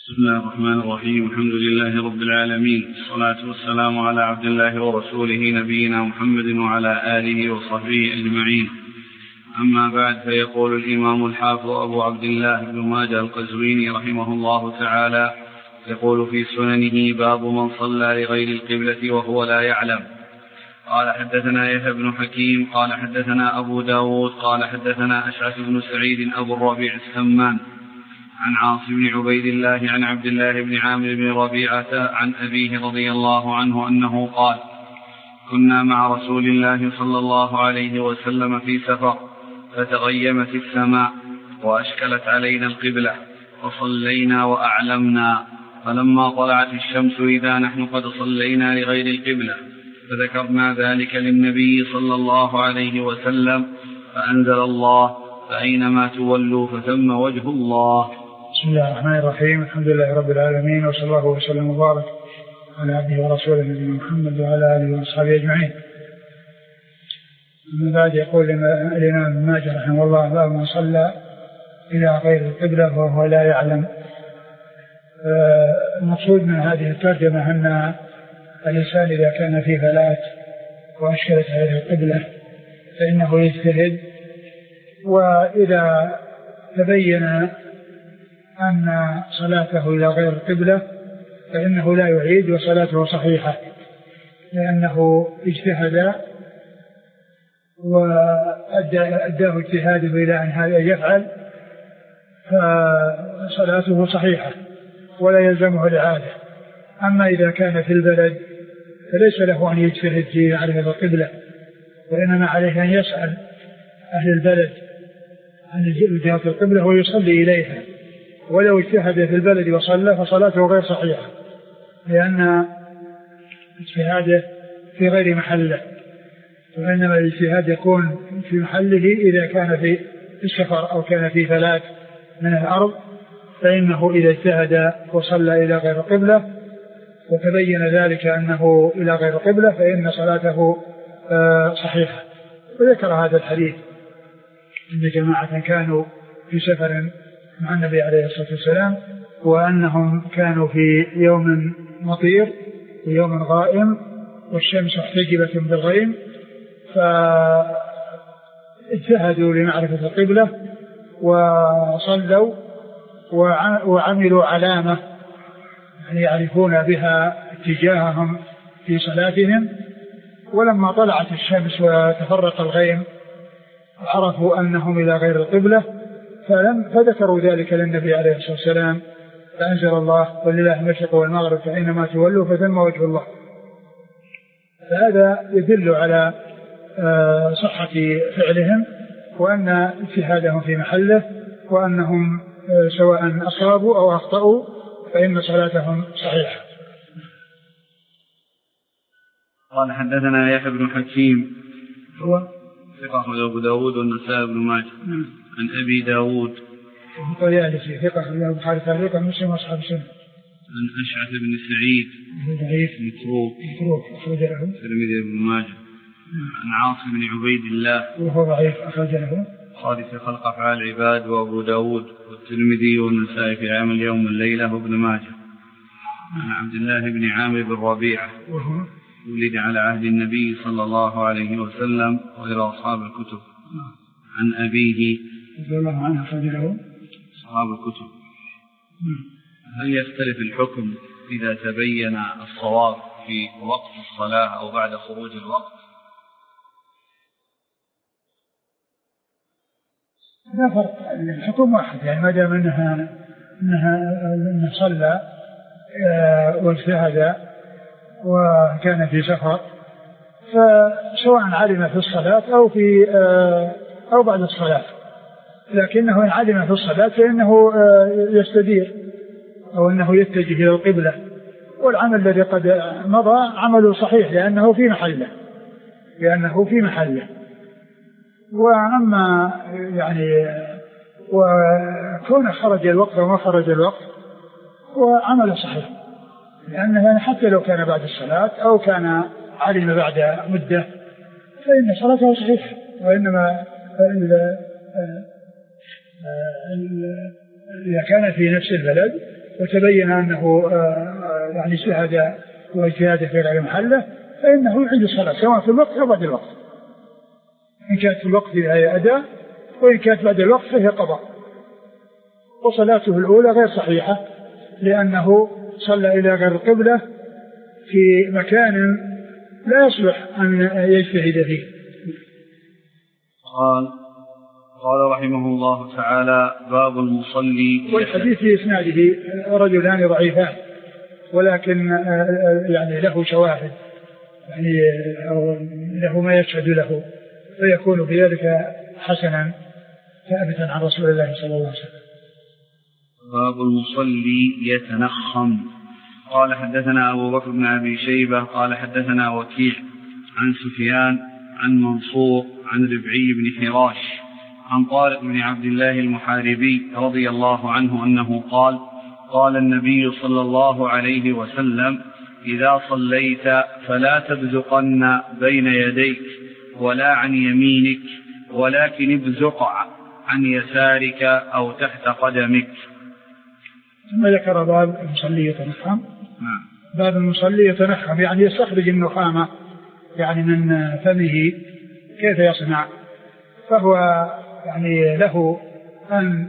بسم الله الرحمن الرحيم. الحمد لله رب العالمين، والصلاة والسلام على عبد الله ورسوله نبينا محمد وعلى آله وصحبه أجمعين. أما بعد، فيقول الإمام الحافظ أبو عبد الله بن ماجه القزويني رحمه الله تعالى، يقول في سننه: باب من صلى لغير القبلة وهو لا يعلم. قال حدثنا يحيى بن حكيم قال حدثنا أبو داود قال حدثنا أشعث بن سعيد أبو الربيع السمان عن عاصم بن عبيد الله عن عبد الله بن عامر بن ربيعة عن أبيه رضي الله عنه أنه قال: كنا مع رسول الله صلى الله عليه وسلم في سفر، فتغيمت السماء وأشكلت علينا القبلة، فصلينا وأعلمنا، فلما طلعت الشمس إذا نحن قد صلينا لغير القبلة، فذكرنا ذلك للنبي صلى الله عليه وسلم، فأنزل الله: فأينما تولوا فثم وجه الله. بسم الله الرحمن الرحيم. الحمد لله رب العالمين، وصلى الله وسلم وبارك على عبده ورسوله نبينا محمد وعلى آله وأصحابه أجمعين. من بعد، يقول الإمام ابن ماجه رحمه الله: باب من صلى إلى غير القبلة وهو لا يعلم. المقصود من هذه الترجمة أن الإنسان إذا كان في فلاة وأشكلت عليه القبلة فإنه يجتهد، وإذا تبين أن صلاته إلى غير القبلة فإنه لا يعيد وصلاته صحيحة، لأنه اجتهد وأداه اجتهاده إلى أن هذا يفعل، فصلاته صحيحة ولا يلزمه الإعادة. أما إذا كان في البلد فليس له أن يجتهد في معرفة القبلة، وإنما عليه أن يسأل أهل البلد عن جهة القبلة ويصلي إليها، ولو اجتهد في البلد وصلى فصلاته غير صحيحة، لأن اجتهاده في غير محله، وإنما الاجتهاد يكون في محله إذا كان في السفر أو كان في فلاة من الأرض، فإنه إذا اجتهد وصلى إلى غير القبلة وتبين ذلك أنه إلى غير القبلة فإن صلاته صحيحة. وذكر هذا الحديث إن جماعة كانوا في سفر مع النبي عليه الصلاة والسلام، وأنهم كانوا في يوم مطير ويوم غائم والشمس احتجبت بالغيم، فاجتهدوا لمعرفة القبلة وصلوا وعملوا علامة يعني يعرفون بها اتجاههم في صلاتهم. ولما طلعت الشمس وتفرق الغيم عرفوا أنهم إلى غير القبلة، فذكروا ذلك للنبي عليه الصلاة والسلام، فأنزل الله: ولله المشرق والمغرب فأينما تولوا فثم وجه الله. فهذا يدل على صحة فعلهم، وأن اجتهادهم في محله، وأنهم سواء أصابوا أو أخطأوا فإن صلاتهم صحيحة. قال حدثنا يحيى بن حكيم هو ثقة أبو داود والنسائي بن ماجه عن أبي داود طيالسي ثقة البخاري تعليقا مسلم وأصحاب السنة عن أشعث بن سعيد ضعيف متروك أخرج له الترمذي بن ماجه عن عاصم بن عبيد الله وهو ضعيف أخرج له حادث خلق أفعال العباد وأبو داود والترمذي والنسائي في عام اليوم والليلة وابن ماجه عن عبد الله بن عامر بن ربيعة وهو ولد على عهد النبي صلى الله عليه وسلم غير أصحاب الكتب عن أبيه رضي الله عنه أخرج له أصحاب الكتب. هل يختلف الحكم إذا تبين الصواب في وقت الصلاة أو بعد خروج الوقت؟ لا فرق، الحكم واحد، يعني ما دام أنه صلى واجتهد وكان في سفر، فسواء علم في الصلاة أو بعد الصلاة، لكنه إن علم في الصلاة فإنه يستدير أو أنه يتجه إلى القبلة، والعمل الذي قد مضى عمله صحيح لأنه في محله. وأما يعني وكون خرج الوقت وما خرج الوقت وعمله صحيح، لأنه يعني حتى لو كان بعد الصلاة أو كان علم بعد مدة فإن صلاته صحيحة. وإنما إذا كان في نفس البلد وتبين أنه يعني اجتهد واجتهاده في غير محله فإنه يعيد الصلاة سواء في الوقت أو بعد الوقت، إن كانت في الوقت فهي أداء وإن كانت بعد الوقت فهي قضاء. وصلاته الأولى غير صحيحة لأنه صلى إلى غير القبلة في مكان لا يصلح أن يجتهد فيه. قال رحمه الله تعالى: باب المصلي. والحديث في إسناده رجلان ضعيفان ولكن يعني له شواهد، يعني له ما يشهد له فيكون بذلك حسنا ثابتا عن رسول الله صلى الله عليه وسلم. باب المصلي يتنخم. قال حدثنا أبو بكر بن أبي شيبة قال حدثنا وكيع عن سفيان عن منصور عن ربعي بن حراش عن طارق بن عبد الله المحاربي رضي الله عنه أنه قال: قال النبي صلى الله عليه وسلم: إذا صليت فلا تبزقن بين يديك ولا عن يمينك ولكن ابزق عن يسارك أو تحت قدمك. ثم ذكر باب المصلي يتنخم. باب المصلي يتنخم يعني يستخرج النخامة يعني من فمه، كيف يصنع؟ فهو يعني له أن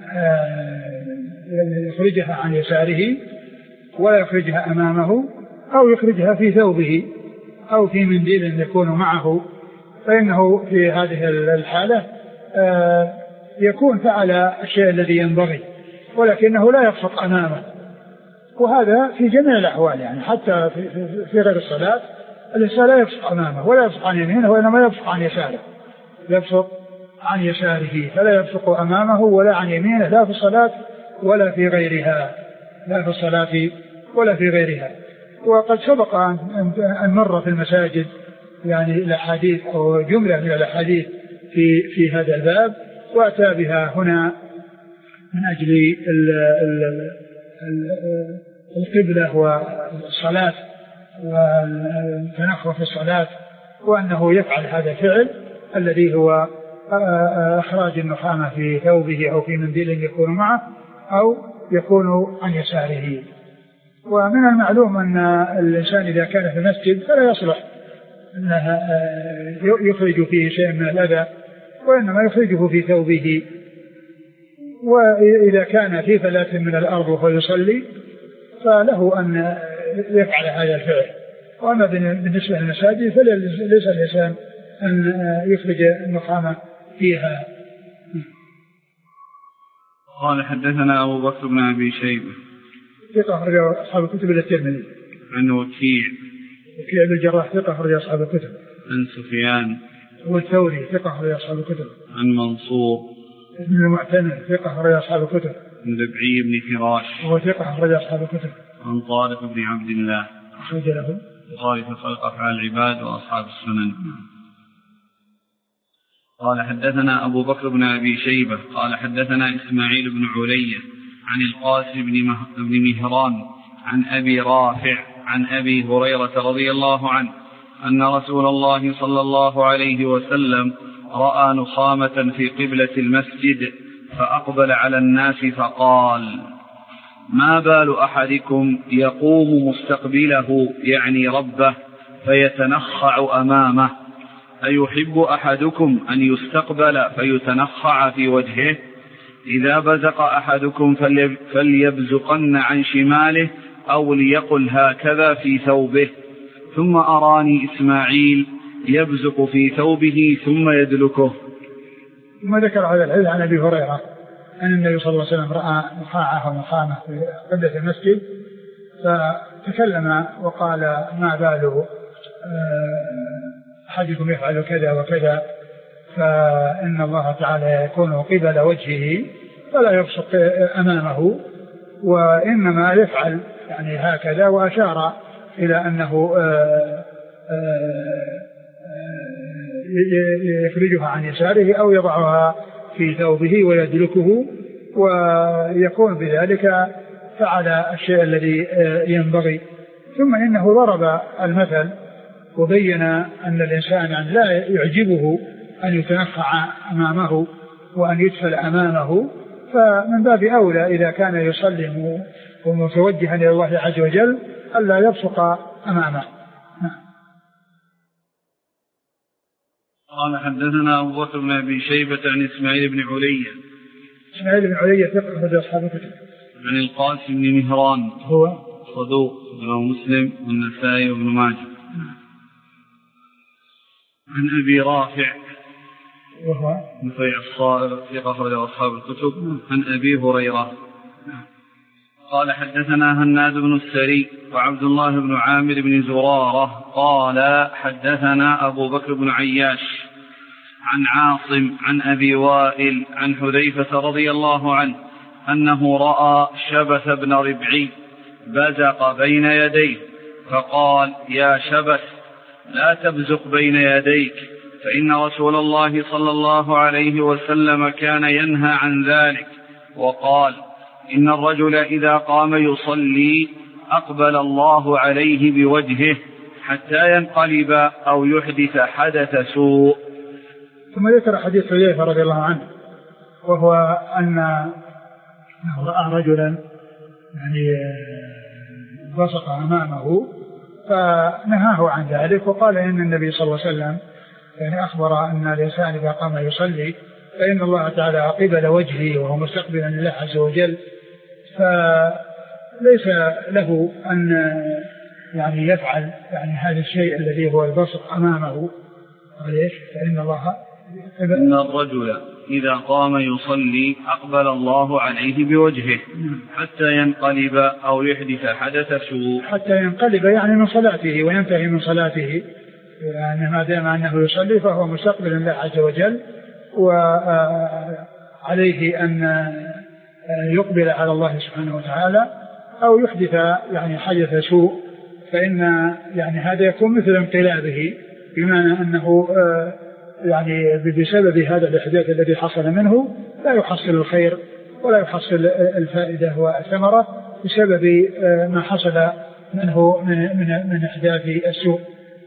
يخرجها عن يساره ولا يخرجها أمامه أو يخرجها في ثوبه أو في منديل يكون معه، فإنه في هذه الحالة يكون فعل الشيء الذي ينبغي ولكنه لا يبسط أمامه. وهذا في جميع الأحوال، يعني حتى في غير الصلاة الإنسان لا يبسط أمامه ولا يبسط عن يمينه وإنما يبسط عن يساره، يبسط عن يساره فلا يبسط أمامه ولا عن يمينه، لا في الصلاة ولا في غيرها، لا في الصلاة ولا في غيرها. وقد سبق أن مر في المساجد يعني الأحاديث أو جملة من الأحاديث في هذا الباب، وأتى بها هنا من أجل القبلة والصلاة والتنخم في الصلاة، وأنه يفعل هذا الفعل الذي هو إخراج النخامة في ثوبه أو في منديل يكون معه أو يكون عن يساره. ومن المعلوم أن الإنسان إذا كان في المسجد فلا يصلح أنه يخرج فيه شيء من الأذى، وإنما يخرجه في ثوبه. وإذا كان في فلاة من الأرض وهو يصلي فله أن يفعل هذا الفعل. وأما بالنسبة للمساجد فليس الإنسان أن يخرج النخامة فيها. قال حدثنا أبو بكر بن أبي شيبة ثقة أخرج أصحاب الكتب إلى الترمذي. عن وكيع بن الجراح ثقة أخرج أصحاب الكتب. عن سفيان والثوري ثقة أخرج أصحاب الكتب. عن منصور بن المعتمر ثقة أخرج أصحاب الكتب. عن ربعي بن حراش وهو ثقة أخرج أصحاب الكتب. عن طارق بن عبد الله أخرج له البخاري في خلق أفعال العباد وأصحاب السنن. قال حدثنا أبو بكر بن أبي شيبة قال حدثنا إسماعيل بن علية عن القاسم بن مهران عن أبي رافع عن أبي هريرة رضي الله عنه أن رسول الله صلى الله عليه وسلم رأى نخامة في قبلة المسجد فأقبل على الناس فقال: ما بال أحدكم يقوم مستقبله يعني ربه فيتنخع أمامه؟ أيحب أحدكم أن يستقبل فيتنخع في وجهه؟ إذا بزق أحدكم فليبزقن عن شماله أو ليقل هكذا في ثوبه. ثم أراني إسماعيل يبزق في ثوبه ثم يدلكه. ثم ذكر هذا الحديث عن أبي هريرة أن النبي صلى الله عليه وسلم رأى نخاعة ونخامة في قبلة المسجد فتكلم وقال: ما بال أحدكم يفعل كذا وكذا، فإن الله تعالى يكون قبل وجهه فلا يبصق أمامه وإنما يفعل يعني هكذا، وأشار إلى أنه يخرجها عن يساره أو يضعها في ثوبه ويدلكه، ويكون بذلك فعل الشيء الذي ينبغي. ثم إنه ضرب المثل وبين أن الإنسان يعني لا يعجبه أن يتنخع أمامه وأن يدخل أمامه، فمن باب أولى إذا كان يصلي ومتوجها إلى الله عز وجل ألا يبصق أمامه. قال حدثنا أبو بكر بن أبي شيبة عن إسماعيل بن علية. إسماعيل بن علية ثقة أخرج أصحاب الكتب. عن القاسم بن مهران هو صدوق رواه مسلم والنسائي وابن ماجه. عن أبي رافع وهو نفيع الصائغ ثقة أخرج أصحاب الكتب. عن أبي هريرة قال حدثنا هناد بن السري وعبد الله بن عامر بن زرارة قال حدثنا أبو بكر بن عياش عن عاصم عن أبي وائل عن حذيفة رضي الله عنه أنه رأى شبث بن ربعي بزق بين يديه فقال يا شبث لا تبزق بين يديك فإن رسول الله صلى الله عليه وسلم كان ينهى عن ذلك وقال إن الرجل إذا قام يصلي أقبل الله عليه بوجهه حتى ينقلب أو يحدث حدث سوء. ثم ذكر حديث حذيفة رضي الله عنه وهو أنه رأى رجلا يعني بصق أمامه فنهاه عن ذلك وقال إن النبي صلى الله عليه وسلم يعني أخبر أن الإنسان إذا قام يصلي فإن الله تعالى قبل وجهه وهو مستقبلا لله عز وجل فليس له أن يعني يفعل يعني هذا الشيء الذي هو البصق أمامه. وليش؟ فإن الله إن الرجل إذا قام يصلي أقبل الله عليه بوجهه حتى ينقلب أو يحدث حدث سوء. حتى ينقلب يعني من صلاته وينتهي من صلاته يعني ما دام أنه يصلي فهو مستقبل الله عز وجل وعليه أن يقبل على الله سبحانه وتعالى أو يحدث يعني حدث سوء فإن يعني هذا يكون مثل انقلابه بمعنى أنه يعني بسبب هذا الإحداث الذي حصل منه لا يحصل الخير ولا يحصل الفائدة والثمرة بسبب ما حصل منه من إحداث السوء.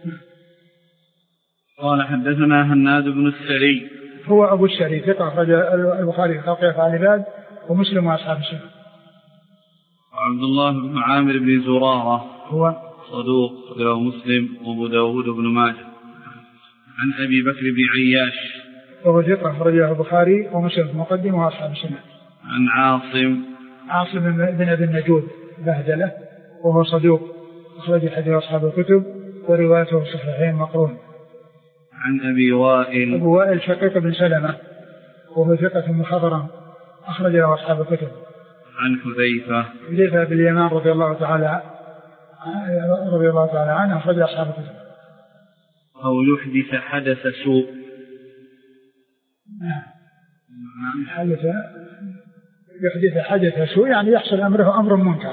قال حدثنا هناد بن السري هو أبو السري ثقة أخرج البخاري في خلق أفعال العباد ومسلم وأصحاب السنة. عبد الله بن عامر بن زرارة هو صدوق رواه مسلم وأبو داود بن ماجه. عن أبي بكر بن عياش وهو ثقة أخرجه البخاري ومسلم في المقدم وأصحاب السنة. عن عاصم بن أبي النجود بهدلة وهو صدوق أخرج حديث أصحاب الكتب وروايته في الصحيحين مقرون. عن أبي وائل أبو وائل شقيق بن سلمة وهو ثقة مخضرم أخرج له أصحاب الكتب. عن حذيفة بن اليمان رضي الله تعالى عنه أخرج أصحاب الكتب. أو يحدث حدث سوء. يحدث حدث سوء يعني يحصل أمر منكر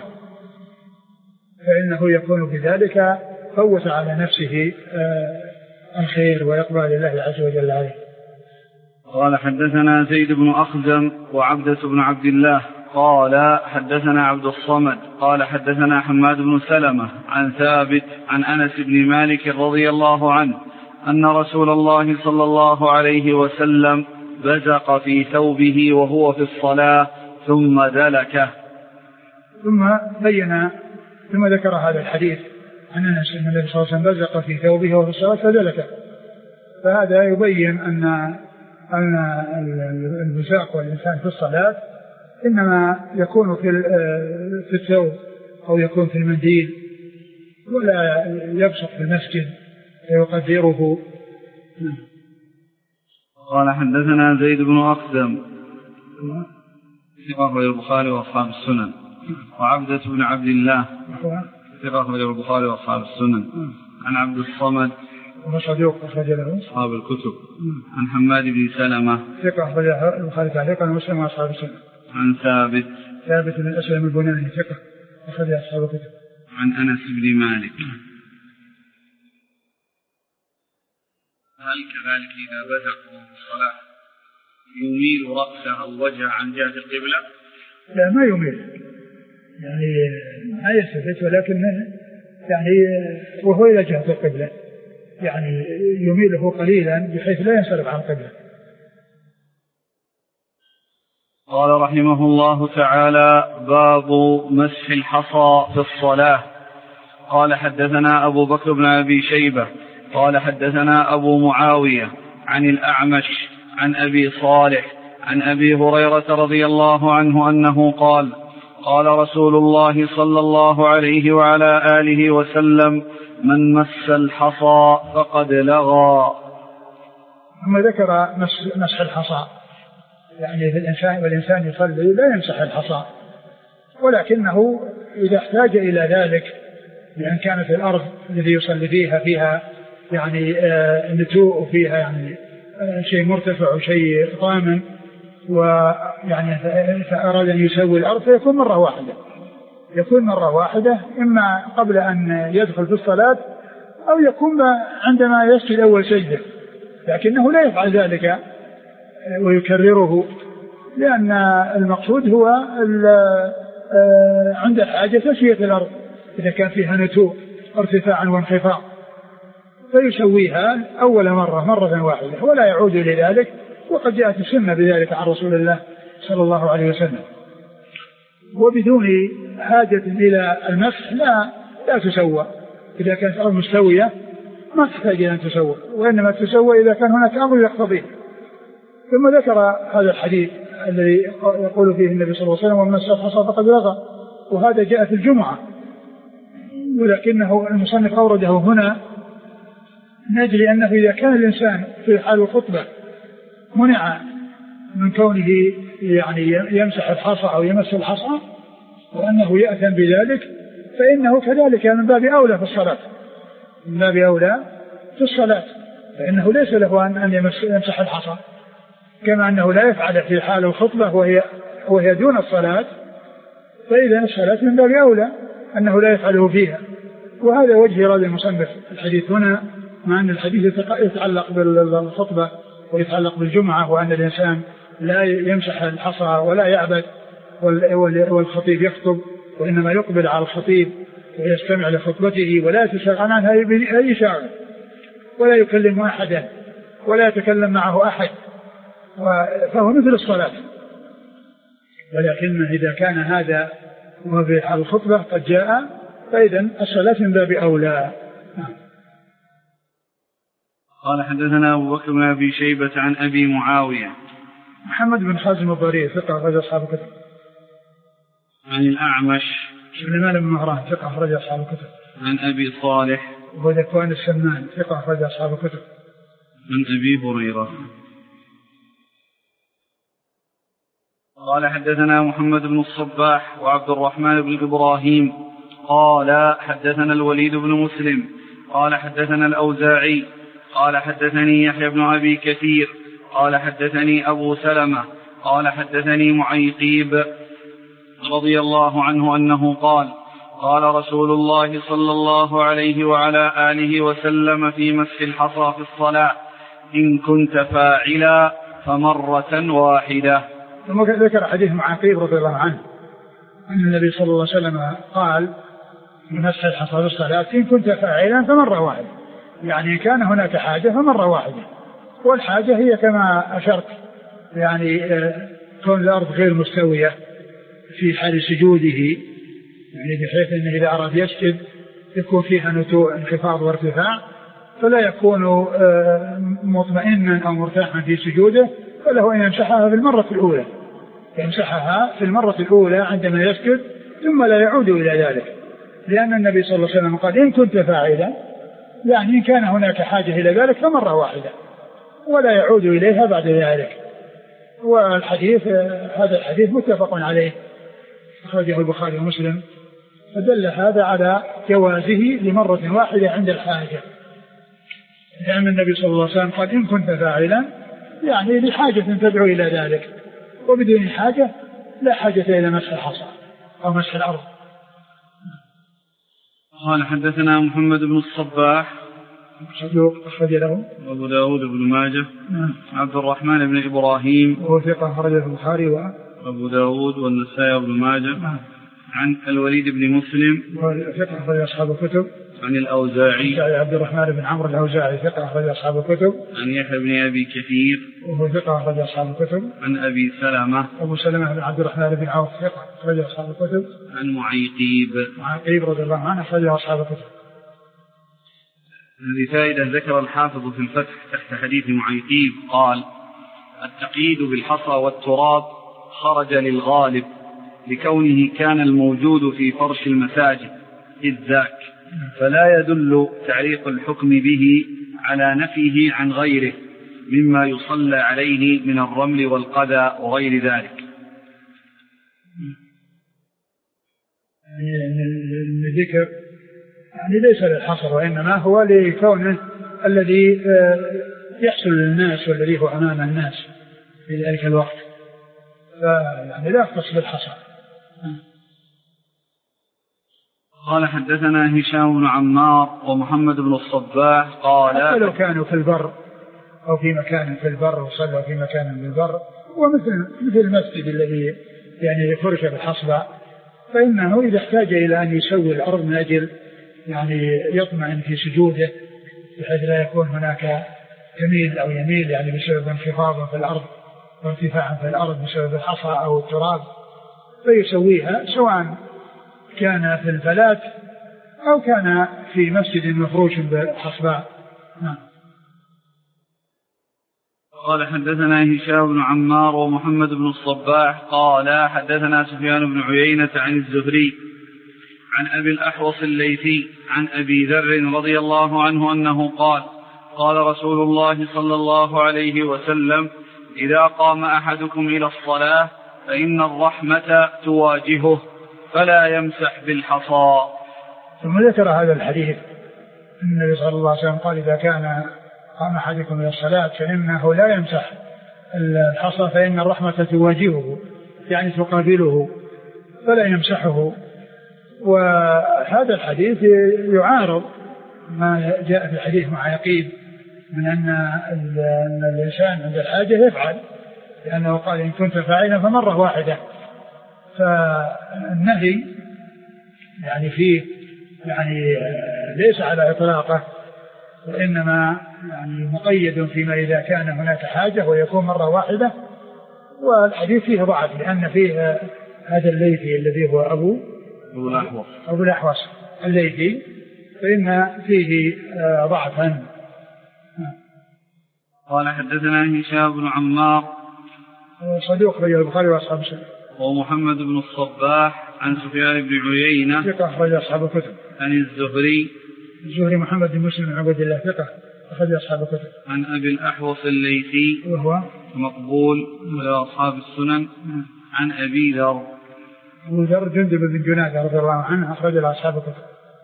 فإنه يكون بذلك فوت على نفسه الخير ويقبل لله عز وجل عليه. قال حدثنا زيد بن أخزم وعبدة بن عبد الله قال حدثنا عبد الصمد قال حدثنا حماد بن سلمة عن ثابت عن أنس بن مالك رضي الله عنه أن رسول الله صلى الله عليه وسلم بزق في ثوبه وهو في الصلاة ثم دلكه. ثم ذكر هذا الحديث عن أنس أن النبي صلى الله عليه وسلم بزق في ثوبه وهو في الصلاة فدلكه. فهذا يبين أن البزاق والإنسان في الصلاة إنما يكون في الثوب أو يكون في المنديل ولا يبصق في المسجد فيقدره. قال حدثنا زيد بن أخزم ثقة البخاري وأصحاب السنن وعبدة بن عبد الله ثقة البخاري وأصحاب السنن عن عبد الصمد وصدوق أخرج له أصحاب الكتب عن حماد بن سلمة ثقة أخرج البخاري تعليقا ومسلم وأصحاب السنن عن ثابت بن أسلم البناني ثقة أخرج أصحاب الكتب عن أنس بن مالك. هل كذلك إذا بزق في الصلاة يميل رأسه أو وجهه عن جهة القبلة؟ لا ما يميل يعني ما يستفت ولكن يعني وهو إلى جهة القبلة يعني يميله قليلا بحيث لا ينصرف عن القبلة. قال رحمه الله تعالى: باب مسح الحصى في الصلاة. قال حدثنا أبو بكر بن أبي شيبة قال حدثنا أبو معاوية عن الأعمش عن أبي صالح عن أبي هريرة رضي الله عنه أنه قال: قال رسول الله صلى الله عليه وعلى آله وسلم: من مس الحصى فقد لغى. ثم ذكر مسح الحصى، يعني في الإنسان والإنسان يصلي لا يمسح الحصى، ولكنه إذا احتاج إلى ذلك، لأن كانت الأرض الذي يصلي فيها يعني نتوء وفيها يعني شيء مرتفع وشيء طامن، ويعني فأراد أن يسوي الأرض فيكون مرة واحدة، إما قبل أن يدخل في الصلاة أو يكون عندما يسجد أول سجدة، لكنه لا يفعل ذلك ويكرره، لأن المقصود هو عند الحاجة تسوية الأرض إذا كان فيها نتوء ارتفاعا وانخفاض، فيسويها أول مرة واحدة ولا يعود إلى ذلك. وقد جاءت السنة بذلك عن رسول الله صلى الله عليه وسلم. وبدون حاجة إلى المسح لا تسوى. إذا كانت الأرض مستوية ما تحتاج أن تسوى، وإنما تسوى إذا كان هناك أمر يقتضيه. ثم ذكر هذا الحديث الذي يقول فيه النبي صلى الله عليه وسلم: ومن مس الحصى فقد لغى، وهذا جاء في الجمعة، ولكنه المصنف أورده هنا من أجل أنه إذا كان الإنسان في حال الخطبة منع من كونه يعني يمسح الحصى أو يمس الحصى وأنه يأثم بذلك، فإنه كذلك من باب أولى في الصلاة، فإنه ليس له أن يمسح الحصى، كما أنه لا يفعل في حال الخطبة وهي دون الصلاة، فإذا الصلاة من باب أولى أنه لا يفعله فيها. وهذا وجه رد المصنف الحديث هنا، مع أن الحديث يتعلق بالخطبة ويتعلق بالجمعة، وأن الإنسان لا يمسح الحصى ولا يعبد والخطيب يخطب، وإنما يقبل على الخطيب ويستمع لخطبته ولا يتشغل عنها أي شاعر، ولا يكلم أحدا ولا يتكلم معه أحد، فهو مثل الصلاة. ولكن إذا كان هذا وفي حال الخطبة قد جاء، فإذا الصلاة من باب أولى. قال حدثنا أبو بكر بن أبي شيبة عن أبي معاوية محمد بن خازم الضرير ثقة أخرج أصحاب الكتب. عن الأعمش سليمان بن مهران ثقة أخرج أصحاب الكتب. عن أبي صالح وهو ذكوان السمان ثقة أخرج أصحاب الكتب. عن أبي هريرة. قال حدثنا محمد بن الصباح وعبد الرحمن بن إبراهيم قال حدثنا الوليد بن مسلم قال حدثنا الأوزاعي قال حدثني يحيى بن أبي كثير قال حدثني أبو سلمة قال حدثني معيقيب رضي الله عنه أنه قال: قال رسول الله صلى الله عليه وعلى آله وسلم في مسح الحصى في الصلاة: إن كنت فاعلا فمرة واحدة. ثم ذكر حديث معيقيب رضي الله عنه أن النبي صلى الله عليه وسلم قال: من مسح الحصى في الصلاة إن كنت فاعلا فمرة واحدة، يعني إن كان هناك حاجة فمرة واحدة. والحاجة هي كما أشرت، يعني كون الأرض غير مستوية في حال سجوده، يعني بحيث أنه إذا أراد يسجد يكون فيها نتوء انخفاض وارتفاع، فلا يكون مطمئنا أو مرتاحا في سجوده، فله أن يمسحها في المرة الأولى عندما يسجد، ثم لا يعود إلى ذلك، لأن النبي صلى الله عليه وسلم قال: إن كنت فاعلا، يعني إن كان هناك حاجة إلى ذلك فمرة واحدة ولا يعود إليها بعد ذلك. والحديث هذا الحديث متفق عليه أخرجه البخاري ومسلم، فدل هذا على جوازه لمرة واحدة عند الحاجة، لأن النبي صلى الله عليه وسلم قال: إن كنت فاعلا، يعني لحاجة تدعو إلى ذلك، وبدون حاجة لا حاجة إلى مسح الحصى أو مسح الأرض. قال حدثنا محمد بن الصباح صدوق أخرج له أبو داود بن ماجه. عبد الرحمن بن إبراهيم وهو ثقة أخرجه البخاري وأبو داود والنسائي بن ماجه. عن الوليد بن مسلم وهو ثقة أخرج أصحاب الكتب. عن الأوزاعي عبد الرحمن بن عمرو الأوزاعي ثقة أخرج أصحاب الكتب. عن يحيى بن أبي كثير وهو ثقة أخرج أصحاب الكتب. عن أبي سلمة أبو سلمة بن عبد الرحمن بن عوف ثقة أخرج أصحاب الكتب. عن معيقيب رضي الله عنه أخرج أصحاب الكتب. هذه فائدة ذكر الحافظ في الفتح تحت حديث معيقيب قال: التقييد بالحصى والتراب خرج للغالب لكونه كان الموجود في فرش المساجد إذ ذاك، فلا يدل تعليق الحكم به على نفيه عن غيره مما يصلى عليه من الرمل والقذى وغير ذلك. الذكر يعني ليس للحصر، وإنما هو لكونه الذي يحصل للناس والذي هو أمام الناس في ذلك الوقت، فيعني لا يختص بالحصر. قال: حدثنا هشام بن عمار ومحمد بن الصباح قال: لو كانوا في البر أو في مكان في البر وصلوا في مكان في البر، ومثل المسجد الذي يعني فرش بالحصبة، فإنه إذا احتاج إلى أن يسوي الأرض من أجل يعني يطمئن في سجوده بحيث لا يكون هناك تميل أو يميل يعني بسبب انخفاض في الأرض وارتفاع في الأرض بسبب الحصى أو التراب، فيسويها سواء كان في الفلات أو كان في مسجد مفروش بالحصباء. قال: حدثنا هشام بن عمار ومحمد بن الصباح قال: حدثنا سفيان بن عيينة عن الزهري عن أبي الأحوص الليثي عن أبي ذر رضي الله عنه أنه قال: قال رسول الله صلى الله عليه وسلم: إذا قام أحدكم إلى الصلاة فإن الرحمة تواجهه فلا يمسح بالحصى. ثم ذكر هذا الحديث النبي صلى الله عليه وسلم قال: إذا كان قام أحدكم إلى الصلاة فإنه لا يمسح الحصى فإن الرحمة تواجهه، يعني تقابله فلا يمسحه. وهذا الحديث يعارض ما جاء في الحديث مع يقين من أن الإنسان عند الحاجة يفعل، لأنه قال: إن كنت فاعلا فمرة واحدة. فالنهي يعني فيه يعني ليس على إطلاقه، وإنما يعني مقيد فيما إذا كان هناك حاجة ويكون مرة واحدة. والحديث فيه ضعف لأن فيه هذا الليثي الذي هو أبو الأحوص الليثي، فإن فيه ضعفا. قال: حدثنا هشام بن عمار صدوق رجل البخاري وأصحاب السنن. ومحمد بن الصباح عن سفيان بن عيينة ثقة أخرج أصحاب الكتب. عن الزهري محمد بن مسلم بن عبد الله ثقة أخرج أصحاب الكتب. عن أبي الأحوص الليثي وهو مقبول لأصحاب السنن. عن أبي ذر جندب بن جنادة رضي الله عنه أخرج أصحاب الكتب.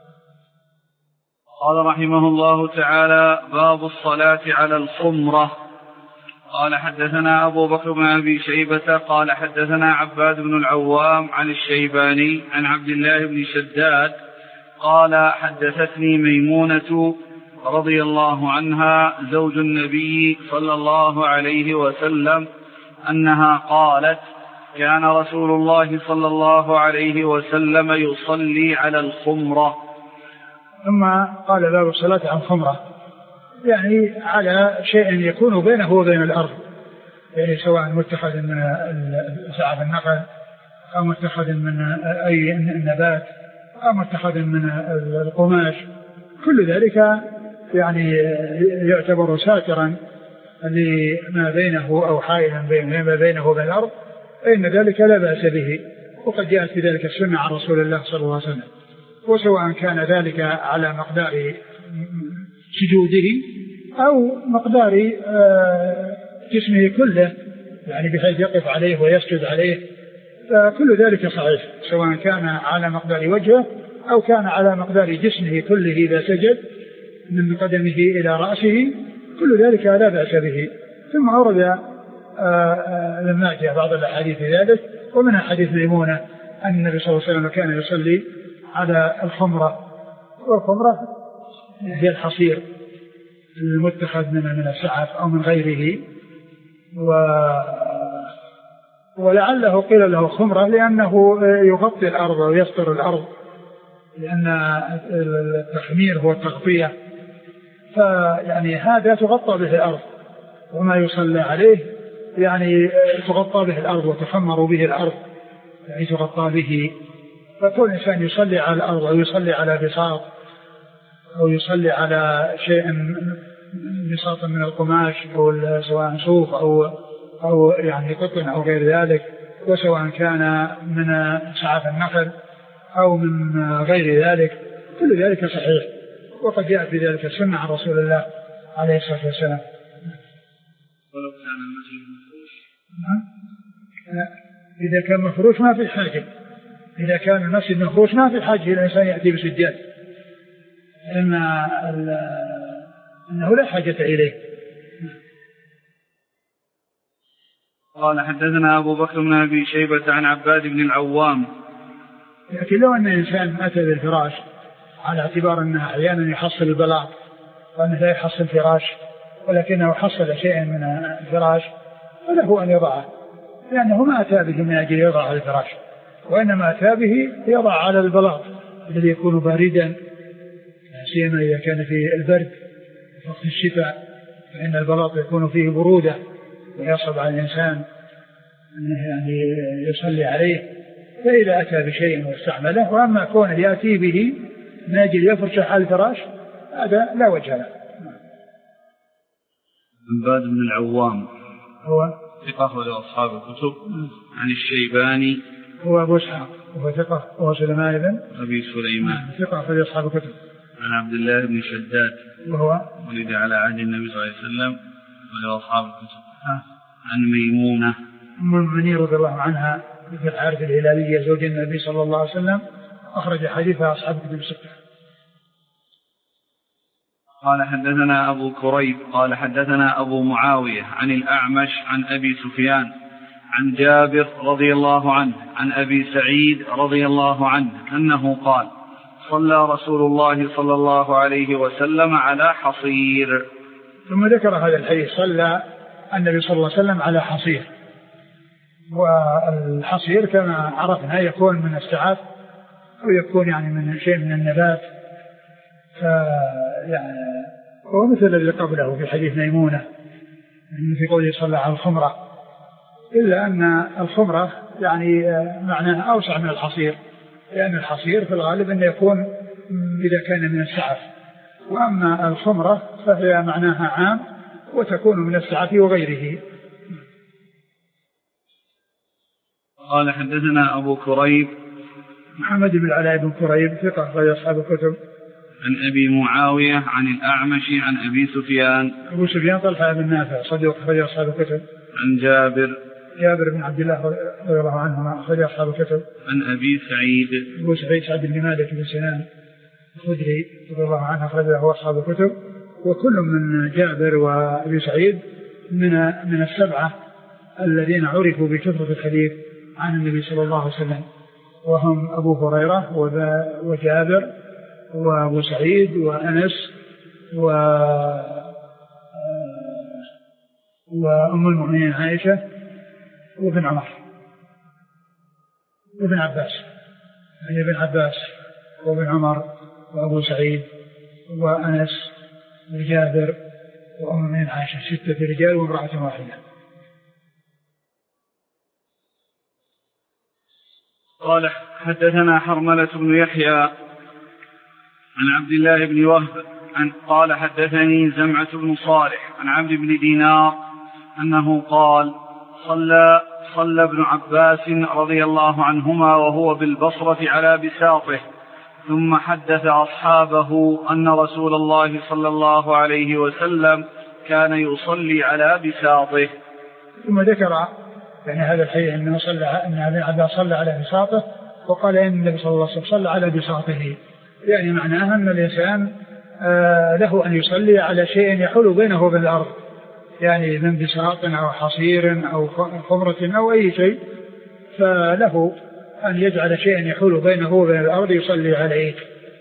قال رحمه الله تعالى: باب الصلاة على الخمرة. قال: حدثنا أبو بكر بن أبي شيبة قال: حدثنا عباد بن العوام عن الشيباني عن عبد الله بن شداد قال: حدثتني ميمونة رضي الله عنها زوج النبي صلى الله عليه وسلم أنها قالت: كان رسول الله صلى الله عليه وسلم يصلي على الخمرة. ثم قال: باب الصلاة على الخمرة، يعني على شيء يكون بينه وبين الأرض، يعني سواء متخذ من سعف النقل أو متخذ من أي نبات أو متخذ من القماش، كل ذلك يعني يعتبر ساترا لما بينه أو حائلا ما بينه وبين الأرض، فإن ذلك لا بأس به. وقد جاءت في ذلك السنة عن رسول الله صلى الله عليه وسلم، وسواء كان ذلك على مقدار سجوده أو مقدار جسمه كله، يعني بحيث يقف عليه ويسجد عليه، فكل ذلك صحيح، سواء كان على مقدار وجهه أو كان على مقدار جسمه كله إذا سجد من قدمه إلى رأسه، كل ذلك لا بأس به. ثم أورد لما جاء بعض الأحاديث في ذلك، ومنها حديث ميمونة أن النبي صلى الله عليه وسلم كان يصلي على الخمرة، والخمرة هي الحصير المتخذ من السعف أو من غيره، ولعله قيل له خمرة لأنه يغطي الأرض ويستر الأرض، لأن التخمير هو التغطية، فيعني هذا تغطى به الأرض، وما يصلى عليه يعني تغطى به الأرض وتخمر به الأرض، يعني تغطى به. فكل إنسان يصلي على الأرض أو يصلي على بساط أو يصلي على شيء بساط من القماش أو سواء صوف أو يعني قطن أو غير ذلك، وسواء كان من سعف النخل أو من غير ذلك، كل ذلك صحيح، وقد جاء في ذلك السنة عن رسول الله عليه الصلاة والسلام. ولو كان المسجد مفروش، إذا كان مفروش ما في حاجة، إذا كان المسجد مفروش ما في حاجة الإنسان يأتي بسجاد، أنه لا حاجة إليه. قال حدثنا أبو بكر بن أبي شيبة عن عباد بن العوام. لكن لو أن الإنسان أتى بالفراش على اعتبار أنه أحيانا يحصل البلاط وأنه لا يحصل فراش، ولكنه حصل شيئا من الفراش، فله أن يضعه، لأنه ما أتى به من أجل يضع على الفراش، وإنما أتى به يضع على البلاط الذي يكون باردا، سيما إذا كان في البرد وقت الشتاء، فإن البلاط يكون فيه برودة ويصعب على الإنسان أنه يعني يصلي عليه، فإذا أتى بشيء واستعمله. وأما كونه يأتي به من أجل يفرش على الفراش هذا لا وجه له. عباد بن العوام هو ثقة لأصحاب الكتب. عن الشيباني هو أبو إسحاق وهو ثقة، وهو سليمان بن أبي سليمان ثقة لأصحاب الكتب. عن عبد الله بن شداد وهو ولد على عهد النبي صلى الله عليه وسلم ولأصحاب الكتب. عن ميمونة أم المؤمنين رضي الله عنها بنت الحارث الهلالية زوج النبي صلى الله عليه وسلم، أخرج حديثها أصحاب الكتب الستة. قال حدثنا أبو كريب قال حدثنا أبو معاوية عن الأعمش عن أبي سفيان عن جابر رضي الله عنه عن أبي سعيد رضي الله عنه أنه قال: صلى رسول الله صلى الله عليه وسلم على حصير. ثم ذكر هذا الحديث: صلى النبي صلى الله عليه وسلم على حصير. والحصير كما عرفنا يكون من السعاف أو يكون يعني من شيء من النبات، يعني هو مثل الذي قبله في حديث ميمونة في قوله صلى على الخمرة، إلا أن الخمرة يعني معناها أوسع من الحصير، لأن الحصير في الغالب أن يكون إذا كان من السعف، وأما الخمرة فهي معناها عام وتكون من السعف وغيره. قال حدثنا أبو كريب محمد بن العلاء بن كريب ثقة أخرج أصحاب الكتب. عن أبي معاوية عن الأعمش عن أبي سفيان. أبو سفيان طلحة بن نافع صديق أخرج أصحاب الكتب. عن جابر بن عبد الله رضي الله عنهما أخرج أصحاب الكتب. عن أبي سعيد أبو سعيد سعد بن مالك بن سنان الخدري رضي الله عنه أخرجه أصحاب الكتب. وكل من جابر وأبي سعيد من السبعة الذين عرفوا بكثرة الحديث عن النبي صلى الله عليه وسلم، وهم أبو هريرة وجابر وأبو سعيد وأنس وأم المؤمنين عائشة وابن عمر وابن عباس، يعني ابن عباس وابن عمر وأبو سعيد وأنس وجابر وأم المؤمنين عائشة، 6 رجال وامرأة واحدة. قال حدثنا حرملة بن يحيى عن عبد الله بن وهب قال حدثني زمعة بن صالح عن عبد بن دينار أنه قال: صلى ابن عباس رضي الله عنهما وهو بالبصرة على بساطه، ثم حدث أصحابه أن رسول الله صلى الله عليه وسلم كان يصلي على بساطه. ثم ذكر يعني هذا الحديث أن ابن عباس صلى على بساطه، وقال إن النبي صلى الله عليه وسلم صلى على بساطه، يعني معناها أن الإنسان له أن يصلي على شيء يحول بينه وبين الأرض، يعني من بساط أو حصير أو خمرة أو أي شيء، فله أن يجعل شيئا يحول بينه وبين الأرض يصلي عليه.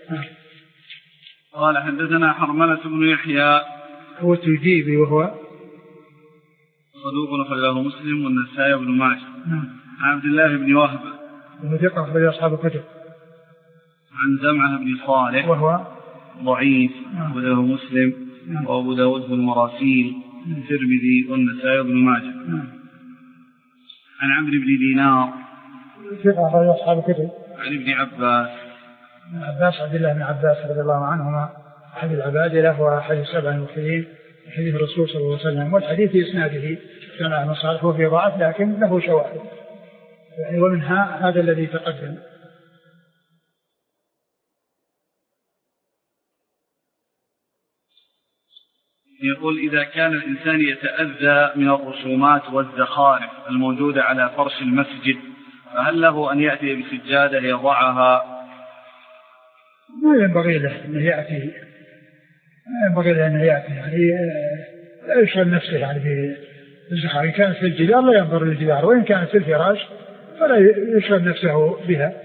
قال حدثنا حرملة بن يحيى هو التجيبي وهو صدوق أخرجه مسلم والنسائي بن ماجه. عن عبد الله بن وهب وثقة أخرج أصحاب الكتب. عن زمعة بن صالح وهو ضعيف، وله مسلم وأبو داود والمراسيل الترمذي والنسائي وابن ماجه. عن عمرو بن دينار ثقة أصحاب الكتب. عن ابن عباس عبد الله بن عباس رضي الله عنهما أحد العبادلة وأحد السبع المكثرين حديث الرسول صلى الله عليه وسلم. والحديث في إسناده زمعة بن صالح وفي ضعف لكن له شواهد يعني، ومنها هذا الذي تقدم. يقول: إذا كان الإنسان يتأذى من الرسومات والزخارف الموجودة على فرش المسجد فهل له أن يأتي بسجادة يضعها؟ ما ينبغي له أن يأتي، يعني لا يشغل نفسه يعني بالزخارف. إن كانت في الجدار لا ينظر للجدار، وإن كانت في الفراش فلا يشغل نفسه بها.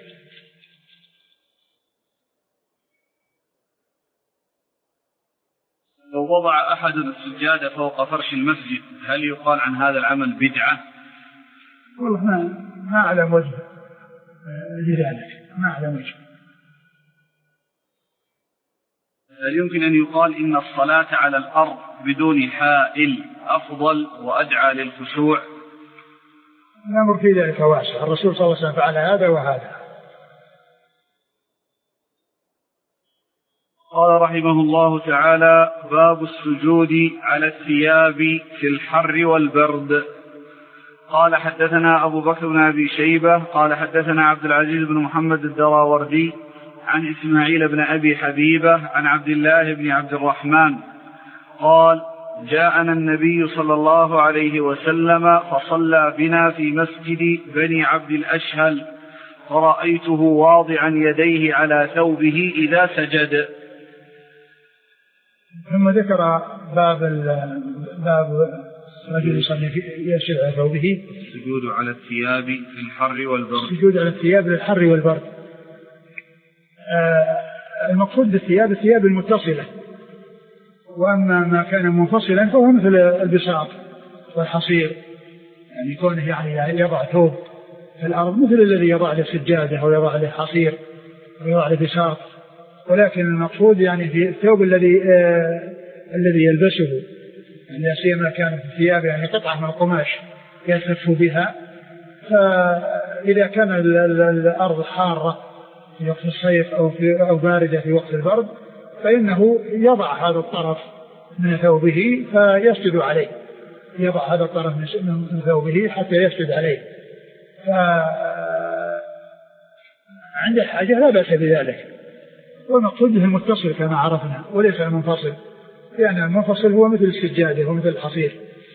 لو وضع أحد السجادة فوق فرش المسجد هل يقال عن هذا العمل بدعة؟ والله ما أعلم وجه لذلك، ما أعلم وجه. هل يمكن أن يقال إن الصلاة على الأرض بدون حائل أفضل وأدعى للخشوع؟ الأمر في ذلك واسع، الرسول صلى الله عليه وسلم فعل هذا وهذا. قال رحمه الله تعالى: باب السجود على الثياب في الحر والبرد. قال: حدثنا أبو بكر بن أبي شيبة قال حدثنا عبد العزيز بن محمد الدراوردي عن إسماعيل بن أبي حبيبة عن عبد الله بن عبد الرحمن قال: جاءنا النبي صلى الله عليه وسلم فصلى بنا في مسجد بني عبد الأشهل فرأيته واضعا يديه على ثوبه إذا سجد. ثم ذكر باب رجل يصلي يسجد على ثوبه. السجود على الثياب في الحر والبرد. السجود على الثياب في الحر والبرد. المقصود بالثياب الثياب المتصلة، وأما ما كان منفصلا فهو مثل البساط والحصير، يعني كونه يعني يضع ثوب في الأرض مثل الذي يضع له سجادة أو يضع له حصير أو يضع له بساط. ولكن المقصود يعني في الثوب الذي يلبسه، يعني سيما كانت الثياب يعني قطعة من القماش يلتف بها، فإذا كان الأرض حارة في وقت الصيف أو باردة في وقت البرد فإنه يضع هذا الطرف من ثوبه فيسجد عليه، يضع هذا الطرف من ثوبه حتى يسجد عليه. فعند الحاجة لا بأس بذلك، والمقصود به المتصل كما عرفنا وليس المنفصل، لأن المنفصل هو مثل السجادة ومثل الحصير.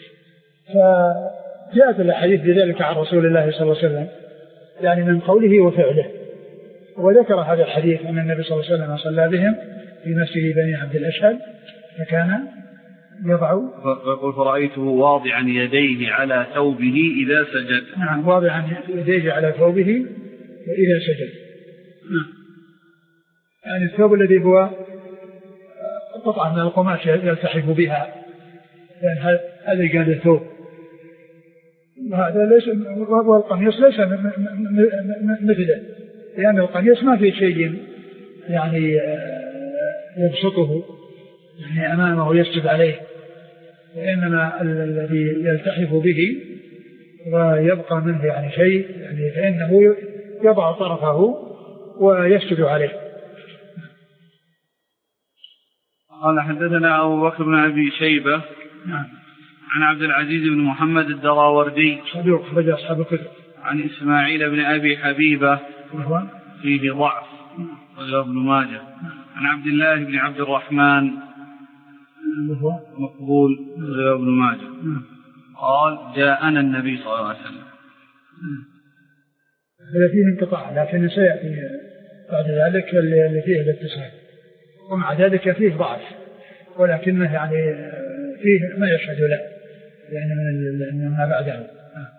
فجاءت الأحاديث بذلك عن رسول الله صلى الله عليه وسلم يعني من قوله وفعله. وذكر هذا الحديث أن النبي صلى الله عليه وسلم صلى بهم في مسجد بني عبد الأشهل فكان يضع، يقول: فرأيته واضعا يديه على ثوبه إذا سجد. نعم، واضعا يديه على ثوبه إذا سجد. يعني الثوب الذي هو قطعة من القماش يلتحف بها، يعني هذا قال الثوب، وهذا ليس، والقميص ليس مثله، لأن القميص ما في شيء يعني يبسطه يعني أمامه ويسجد عليه، وإنما الذي يلتحف به ويبقى منه يعني شيء يعني فإنه يضع طرفه ويسجد عليه. قال: حدثنا أبو بكر بن أبي شيبة عن عبد العزيز بن محمد الدراوردي صدوق أخرج أصحاب الكتب. عن إسماعيل بن أبي حبيبة فيه ضعف وله ابن ماجه. عن عبد الله بن عبد الرحمن مقبول وله ابن ماجه. قال: جاءنا النبي صلى الله عليه وسلم. هذا فيه انقطاع، لكن سيأتي بعد ذلك اللي فيه الاتصال، ومع ذلك فيه ضعف، ولكنه يعني فيه ما يشهد له يعني من ما بعده.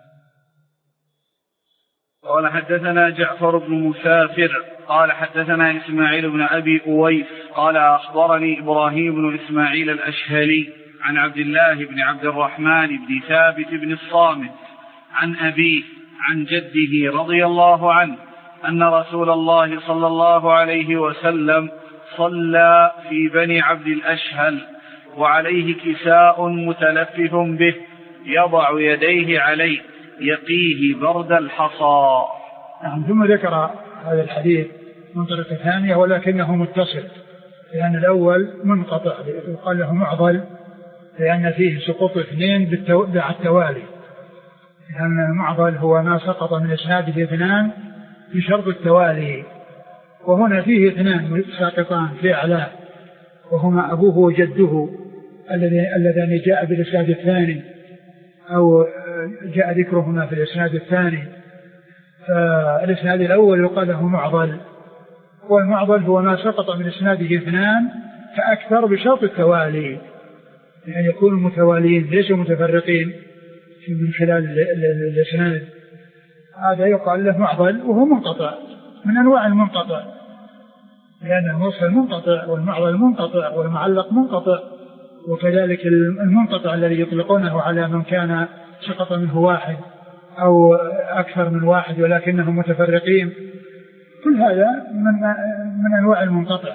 قال: حدثنا جعفر بن مسافر قال حدثنا إسماعيل بن أبي أويس قال: أخبرني إبراهيم بن إسماعيل الأشهلي عن عبد الله بن عبد الرحمن بن ثابت بن الصامت عن أبيه عن جده رضي الله عنه أن رسول الله صلى الله عليه وسلم صلى في بني عبد الأشهل وعليه كساء متلفف به يضع يديه عليه يقيه برد الحصى. ثم ذكر هذا الحديث من طريقة ثانية ولكنه متصل، لأن الأول منقطع يقال له معضل لأن فيه سقوط اثنين بالتوالي، لأن المعضل هو ما سقط من إسناده اثنان بشرط التوالي، وهنا فيه اثنان ساقطان في أعلاه وهما أبوه وجده اللذان جاء بالإسناد الثاني أو جاء ذكرهما في الإسناد الثاني. فالإسناد الأول يقال له معضل، والمعضل هو ما سقط من إسناده اثنان فأكثر بشرط التوالي، يعني يكونوا متواليين ليسوا متفرقين من خلال الإسناد، هذا يقال له معضل وهو منقطع من أنواع المنقطع، لأن المرسل منقطع والمعضل منقطع والمعلق منقطع، وكذلك المنقطع الذي يطلقونه على من كان سقط منه واحد أو أكثر من واحد ولكنهم متفرقين، كل هذا من أنواع المنقطع.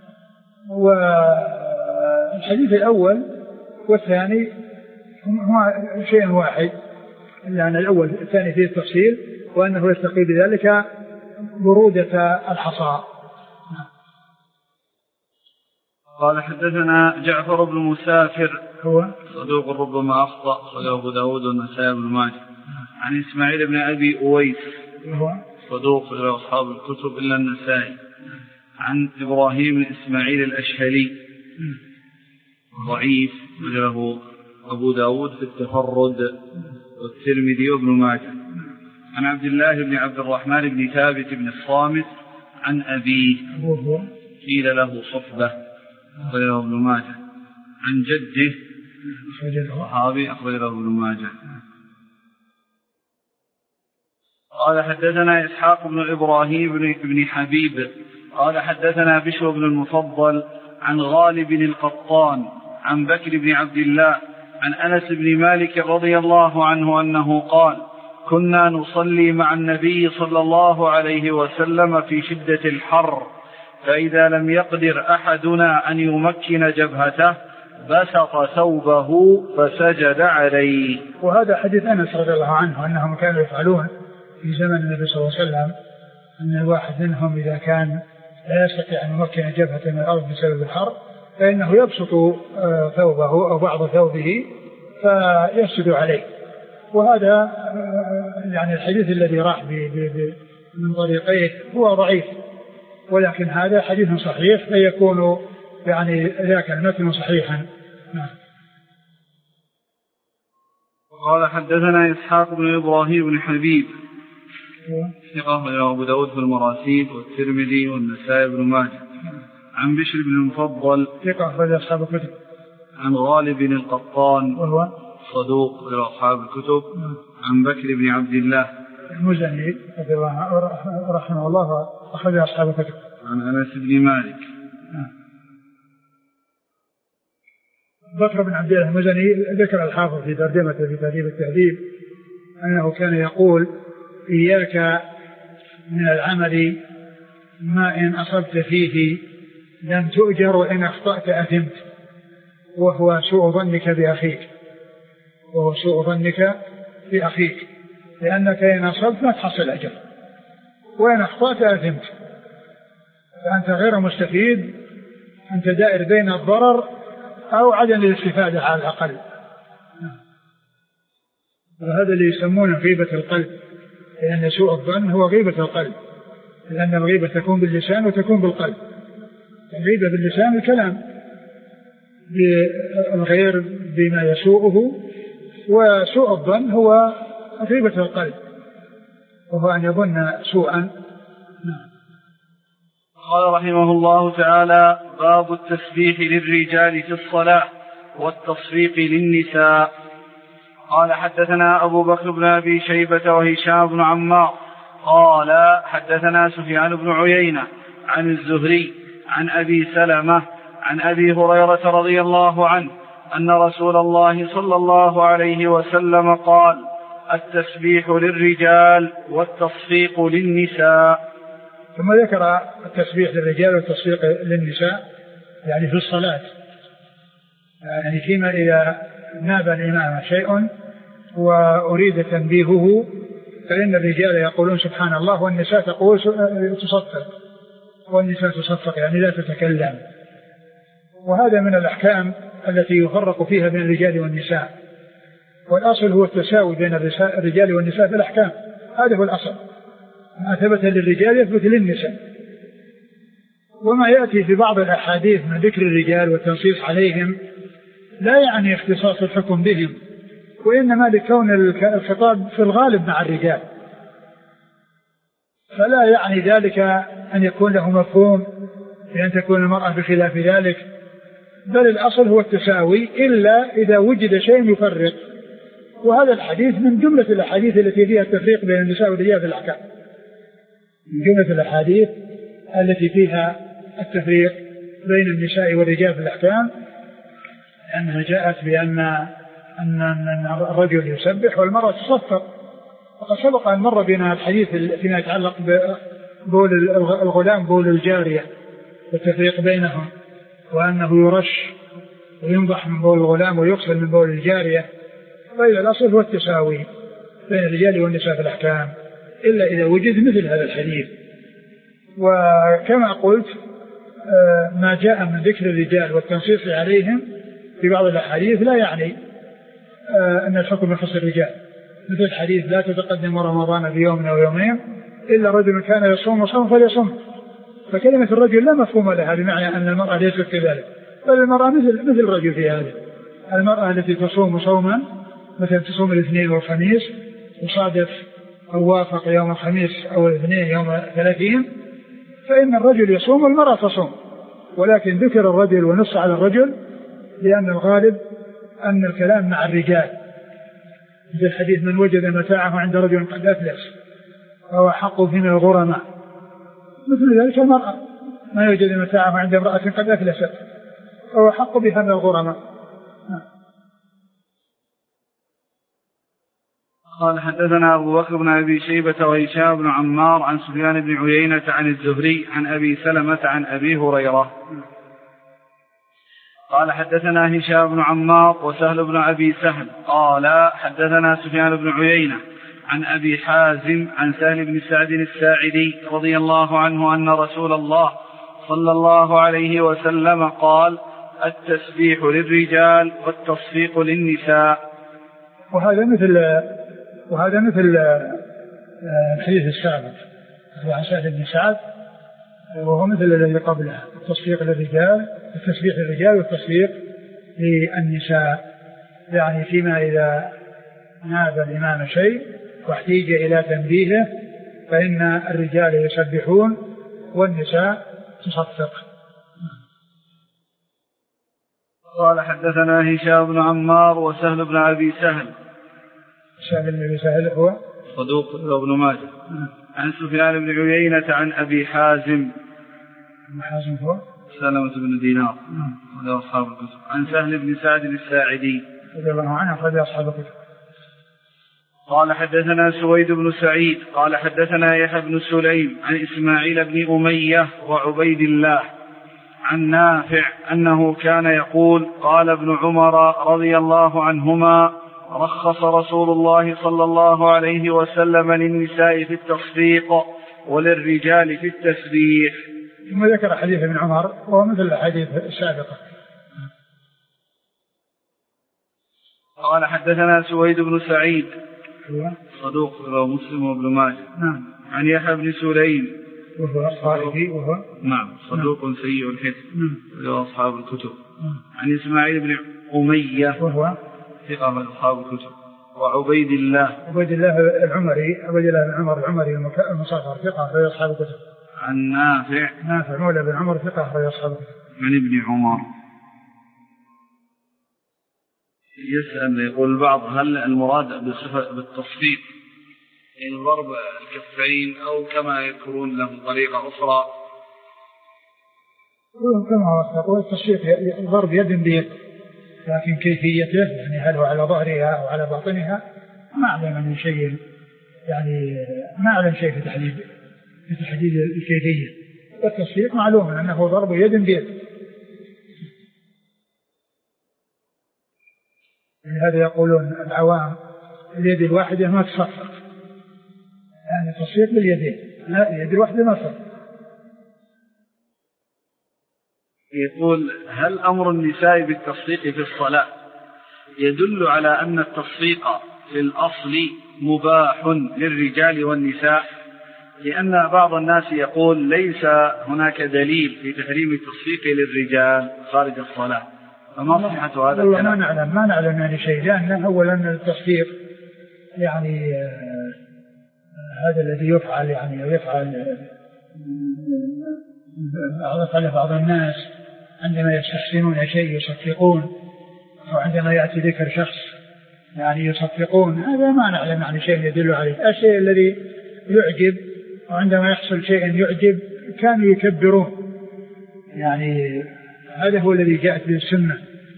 والحديث الأول والثاني هو شيء واحد، لأن الأول الثاني فيه التفصيل وأنه يستقي بذلك برودة الحصى. قال حدثنا جعفر بن مسافر هو صدوق ربما أخطأ أخرجه أبو داود والنسائي بن ماجه. عن إسماعيل بن أبي أويس هو صدوق أخرجه أصحاب الكتب إلا النسائي. عن إبراهيم بن إسماعيل الأشهلي ضعيف أخرجه أبو داود في التفرد والترمذي وابن ماجه. عن عبد الله بن عبد الرحمن بن ثابت بن الصامت عن أبيه قيل له صفبة أخرجه ابن ماجه. عن جده صحابي أخرجه ابن ماجه. قال حدثنا إسحاق بن إبراهيم بن حبيب قال حدثنا بشر بن المفضل عن غالب القطان عن بكر بن عبد الله عن أنس بن مالك رضي الله عنه أنه قال كنا نصلي مع النبي صلى الله عليه وسلم في شدة الحر، فإذا لم يقدر أحدنا أن يمكن جبهته بسط ثوبه فسجد عليه. وهذا حديث أنس رضي الله عنه أنهم كانوا يفعلون في زمن النبي صلى الله عليه وسلم، أن الواحد منهم إذا كان لا يستطيع أن يمكن جبهته من الأرض بسبب الحر فإنه يبسط ثوبه أو بعض ثوبه فيسجد عليه. وهذا يعني الحديث الذي راح من طريقيه هو ضعيف، ولكن هذا حديث صحيح فيكون يعني ذاك المتن صحيحا. قال حدثنا إسحاق بن إبراهيم بن حبيب ثقة أبو داود في المراسيل والترمذي والنسائي بن ماجه. عن بشر بن المفضل ثقة أخرج أصحاب الكتب. عن غالب القطان وهو صدوق لأصحاب الكتب. عن بكر بن عبد الله المزني رحمه الله أخرج أصحاب الكتب. عن أنس بن مالك. بكر بن عبد الله المزني ذكر الحافظ في ترجمته في تهذيب التهذيب أنه كان يقول إياك من العمل ما إن أصبت فيه لم تؤجر وإن أخطأت أثمت، وهو سوء ظنك بأخيك لأنك إن أصبت ما تحصل أجر وإن أخطأت أثمت، فأنت غير مستفيد، أنت دائر بين الضرر أو عدم الاستفادة على الأقل. وهذا اللي يسمونه غيبة القلب، لأن سوء الظن هو غيبة القلب، لأن الغيبة تكون باللسان وتكون بالقلب. الغيبة باللسان الكلام بالغير بما يسوءه، وسوء الظن هو غيبة القلب وهو أن يظن سوءا. قال رحمه الله تعالى باب التسبيح للرجال في الصلاة والتصفيق للنساء. قال حدثنا أبو بكر بن أبي شيبة وهشام بن عمار قال حدثنا سفيان بن عيينة عن الزهري عن أبي سلمة عن أبي هريرة رضي الله عنه أن رسول الله صلى الله عليه وسلم قال التسبيح للرجال والتصفيق للنساء. ثم ذكر التسبيح للرجال والتصفيق للنساء يعني في الصلاة، يعني فيما إذا ناب الإمام شيء وأريد تنبيهه فإن الرجال يقولون سبحان الله والنساء تقول تصفق، والنساء تصفق يعني لا تتكلم. وهذا من الأحكام التي يفرق فيها بين الرجال والنساء، والأصل هو التساوي بين الرجال والنساء في الأحكام، هذا هو الأصل، ما ثبت للرجال يثبت للنساء. وما يأتي في بعض الأحاديث من ذكر الرجال والتنصيص عليهم لا يعني اختصاص الحكم بهم، وإنما لكون الخطاب في الغالب مع الرجال، فلا يعني ذلك أن يكون له مفهوم بأن تكون المرأة بخلاف ذلك، بل الأصل هو التساوي إلا إذا وجد شيء يفرق. وهذا الحديث من جملة الأحاديث التي فيها التفريق بين النساء والرجال في الأحكام، من جملة الأحاديث التي فيها التفريق بين النساء والرجال في الأحكام، أنها جاءت بأن أن الرجل يسبح والمرأة تصفق. وقد سبق أن مر بنا الحديث فيما يتعلق ببول الغلام بول الجارية والتفريق بينهم، وأنه يرش وينضح من بول الغلام ويغسل من بول الجارية. وإذا الأصل هو التساوي بين الرجال والنساء في الأحكام إلا إذا وجد مثل هذا الحديث. وكما قلت ما جاء من ذكر الرجال والتنصيص عليهم في بعض الأحاديث لا يعني أن الحكم يخص الرجال، مثل الحديث لا تتقدم رمضان بيوم أو يومين إلا رجل كان يصوم وصوم فليصوم، فكلمة الرجل لا مفهوم لها بمعنى أن المرأة ليست كذلك، بل المرأة مثل الرجل في هذا. المرأة التي تصوم صوما مثل تصوم الاثنين والخميس وصادف أو وافق يوم الخميس أو الاثنين يوم 30 فإن الرجل يصوم والمرأة تصوم، ولكن ذكر الرجل ونص على الرجل لأن الغالب أن الكلام مع الرجال، مثل الحديث من وجد متاعه عند رجل قد أفلس فهو حق من الغرماء، مثل ذلك المرأة ما يوجد متاعه عند امرأة قد أفلست فهو حق بها من الغرماء. قال حدثنا أبو بكر بن أبي شيبة وهشام بن عمار عن سفيان بن عيينة عن الزهري عن أبي سلمة عن أبي هريرة قال حدثنا هشام بن عمار وسهل بن أبي سهل قال حدثنا سفيان بن عيينة عن أبي حازم عن سهل بن سعد الساعدي رضي الله عنه أن رسول الله صلى الله عليه وسلم قال التسبيح للرجال والتصفيق للنساء. وهذا مثل الحديث السابق عن سهل بن سعد، وهو مثل الذي قبله، التصفيق للرجال التسبيح للرجال والتصفيق للنساء، يعني فيما إذا ناب الإمام شيء واحتيج إلى تنبيهه فإن الرجال يسبحون والنساء تصفق. قال حدثنا هشام بن عمار وسهل بن أبي سهل. سهل بن أبي سهل هو صدوق ابن ماجه. عن سفيان بن عيينة عن أبي حازم. حازم هو سلمة بن دينار هذا أصحاب الكتب. عن سهل بن سعد الساعدي رضي الله عنه أخرج أصحاب الكتب. قال حدثنا سويد بن سعيد قال حدثنا يحيى بن سليم عن إسماعيل بن أمية وعبيد الله عن نافع أنه كان يقول قال ابن عمر رضي الله عنهما رخص رسول الله صلى الله عليه وسلم للنساء في التصفيق وللرجال في التسبيح. ثم ذكر حديث ابن عمر وهو مثل الحديث السابقة. قال حدثنا سويد بن سعيد صدوق رواه مسلم وابن ماجه. عن يحيى بن سليم وهو صالحي وهو صدوق سيء الحفظ رواه أصحاب الكتب. عن إسماعيل بن أمية وهو ثقة من أصحاب الكتب. وعبيد الله العمري عبيد الله بن عمر العمري المصغر ثقة في أصحاب الكتب. عن نافع مولى بن عمر ثقة في أصحاب الكتب. عن ابن عمر. يسأل يقول البعض هل المراد بالتصفيق إن ضرب الكفين أو كما يذكرون له طريقة أخرى؟ كما يقول التصفيق ضرب يد بيد، لكن كيفيته يعني هل هو على ظهرها أو على باطنها ما أعلم من شيء، يعني ما أعلم شيء في بتحديد الكيفية. والتصفيق معلوم أنه ضرب يد بيد، لهذا يقولون العوام اليد الواحدة ما تصفق، يعني تصفيق باليدين، لا اليد الواحدة ما تصفق. يقول: هل أمر النساء بالتصفيق في الصلاة يدل على أن التصفيق في الأصل مباح للرجال والنساء؟ لأن بعض الناس يقول ليس هناك دليل في تحريم التصفيق للرجال خارج الصلاة، فما صحة هذا الكلام؟ ما نعلم يعني شيء، لأن أولا التصفيق يعني هذا الذي يفعل، يعني يفعل بعض الناس عندما يستحسنون شيء يصفقون، وعندما يأتي ذكر شخص يعني يصفقون، هذا ما نعلم يعني شيء يدل عليه. الشيء الذي يعجب، وعندما يحصل شيء يعجب كانوا يكبرون، يعني هذا هو الذي جاءت به السنة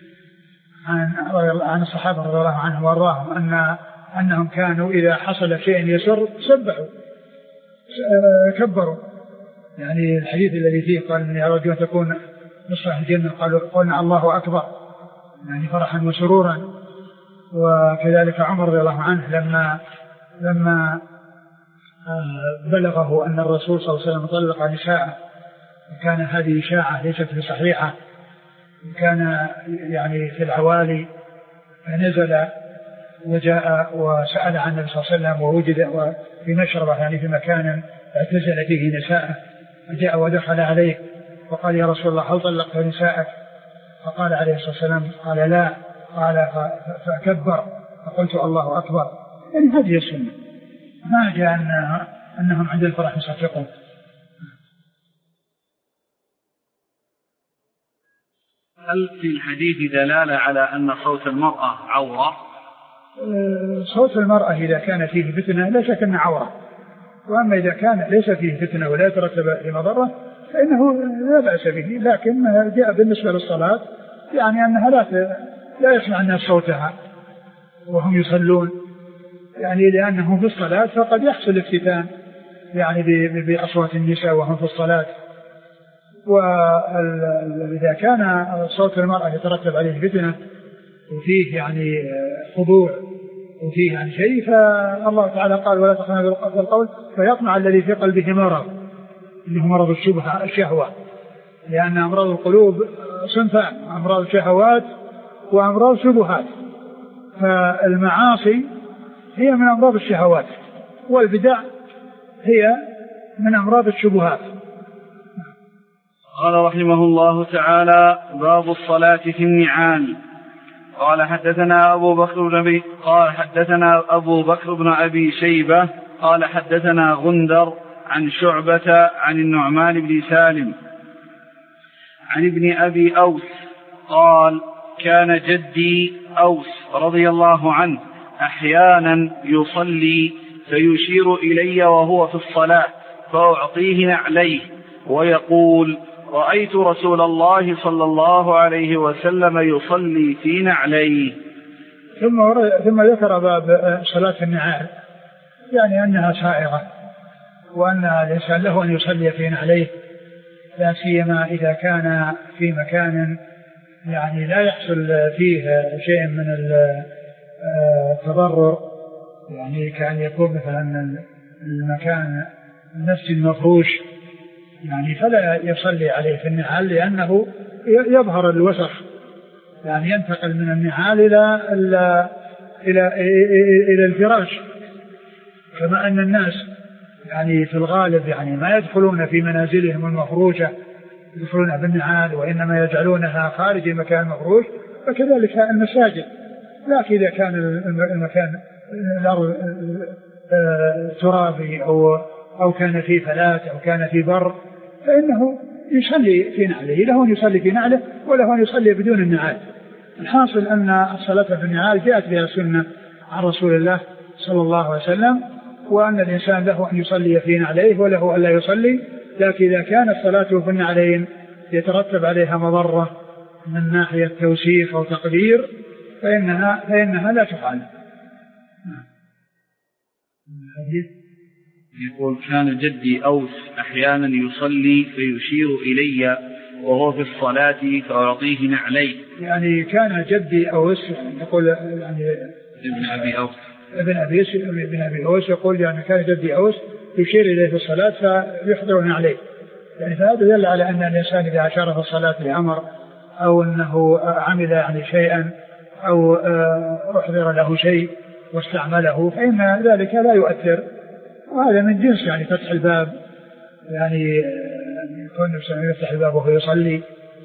عن الصحابة رضي الله عنهم وارضاهم أنهم كانوا إذا حصل شيء يسر سبحوا كبروا. يعني الحديث الذي فيه قال إني أرجو أن تكون نصف الجنة قلنا الله أكبر، يعني فرحا وسرورا. وكذلك عمر رضي الله عنه لما بلغه أن الرسول صلى الله عليه وسلم طلق نساءه، وكان هذه إشاعة ليست بصحيحة، كان يعني في العوالي، فنزل وجاء وسأل عن النبي صلى الله عليه وسلم، ووجد في مشربة يعني في مكان اعتزل فيه نساءه، فجاء ودخل عليه وقال: يا رسول الله هل طلقت نساءك؟ فقال عليه الصلاة والسلام قال: لا. قال فكبر، فقلت الله أكبر. يعني هذه السنة، ما جاء أنهم عند الفرح يصفقون. هل في الحديث دلالة على أن صوت المرأة عورة؟ صوت المرأة إذا كان فيه فتنة لا شك أنه عورة، وأما إذا كان ليس فيه فتنة ولا يترتب لمضرة فإنه لا بأس به. لكن جاء بالنسبة للصلاة يعني أنها لا يسمع الناس صوتها وهم يصلون، يعني لأنهم في الصلاة فقد يحصل افتتان يعني بأصوات النساء وهم في الصلاة. وإذا كان صوت المرأة يترتب عليه فتنة وفيه يعني خضوع وفيه يعني شيء، فالله تعالى قال: ولا تخنوا بالقول فيطمع الذي في قلبه مرض، اللي هو مرض الشهوة، لأن أمراض القلوب صنفان: أمراض الشهوات وأمراض شبهات. فالمعاصي هي من أمراض الشهوات، والبدع هي من أمراض الشبهات. قال رحمه الله تعالى: باب الصلاة في النعال. قال حدثنا أبو بكر بن أبي شيبة قال حدثنا غندر عن شعبة عن النعمان بن سالم عن ابن أبي أوس قال: كان جدي أوس رضي الله عنه أحيانا يصلي فيشير إلي وهو في الصلاة فأعطيه نعليه ويقول: رأيت رسول الله صلى الله عليه وسلم يصلي في نعليه. ثم ذكر باب صلاة النعال، يعني أنها سائغة، وأن الإنسان له أن يصلي في نعليه، لا سيما إذا كان في مكان يعني لا يحصل فيه شيء من التضرر، يعني كأن يكون مثلا المكان المسجد مفروش، يعني فلا يصلي عليه في النعال، لأنه يظهر الوسخ، يعني ينتقل من النعال إلى الفراش. كما أن الناس يعني في الغالب يعني ما يدخلون في منازلهم المفروشة يدخلون بالنعال، وإنما يجعلونها خارج مكان مفروش، فكذلك المساجد. لكن إذا كان المكان الأرض ترابي أو كان في فلات أو كان في بر، فإنه يصلي في نعله، له أن يصلي في نعله وله أن يصلي بدون النعال. الحاصل أن الصلاة في النعال جاءت بها سنة عن رسول الله صلى الله عليه وسلم، وأن الإنسان له أن يصلي في نعليه وله أن لا يصلي. لكن إذا كانت صلاته في النعلين يترتب عليها مضرة من ناحية توسيخ أو تقدير فإنها لا تفعل. يقول كان جدي أوس أحيانا يصلي فيشير إلي وهو في الصلاة فأعطيه نعلي. يعني كان جدي أوس يقول يعني ابن أبي أوس ابن أبي أوس يقول يعني كان جدي أوس يشير إليه في الصلاة فيحضرني عليه. يعني فهذا يدل على أن الإنسان إذا أشار في الصلاة بأمر أو أنه عمل يعني شيئا أو أحضر له شيء واستعمله فإن ذلك لا يؤثر، وهذا من جنس يعني فتح الباب، يعني يكون يفتح الباب وهو يصلي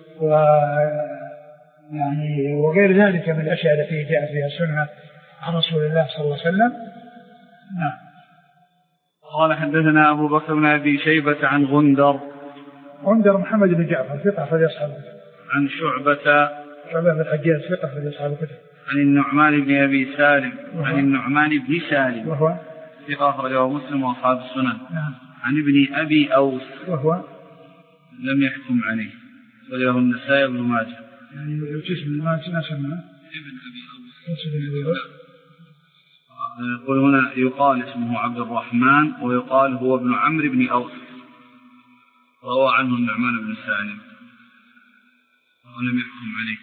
يعني وغير ذلك من الأشياء التي جاءت فيها السنة عن رسول الله صلى الله عليه وسلم. نعم. قال حدثنا أبو بكر بن أبي شيبة عن غندر محمد بن جعفر ثقة في أصحاب الكتب. عن شعبة بن الحجاج ثقة في أصحاب الكتب. عن النعمان بن أبي سالم عن النعمان بن سالم وهو ثقة أخرجه مسلم وأصحاب السنن. نعم. عن ابن أبي أوس وهو لم يحكم عليه وله النسائي بن ماجه. يعني اسم ما سمى ابن أبي أوس. يقول هنا يقال اسمه عبد الرحمن ويقال هو ابن عمرو بن أوس، روى عنه النعمان بن سالم ولم يحكم عليه.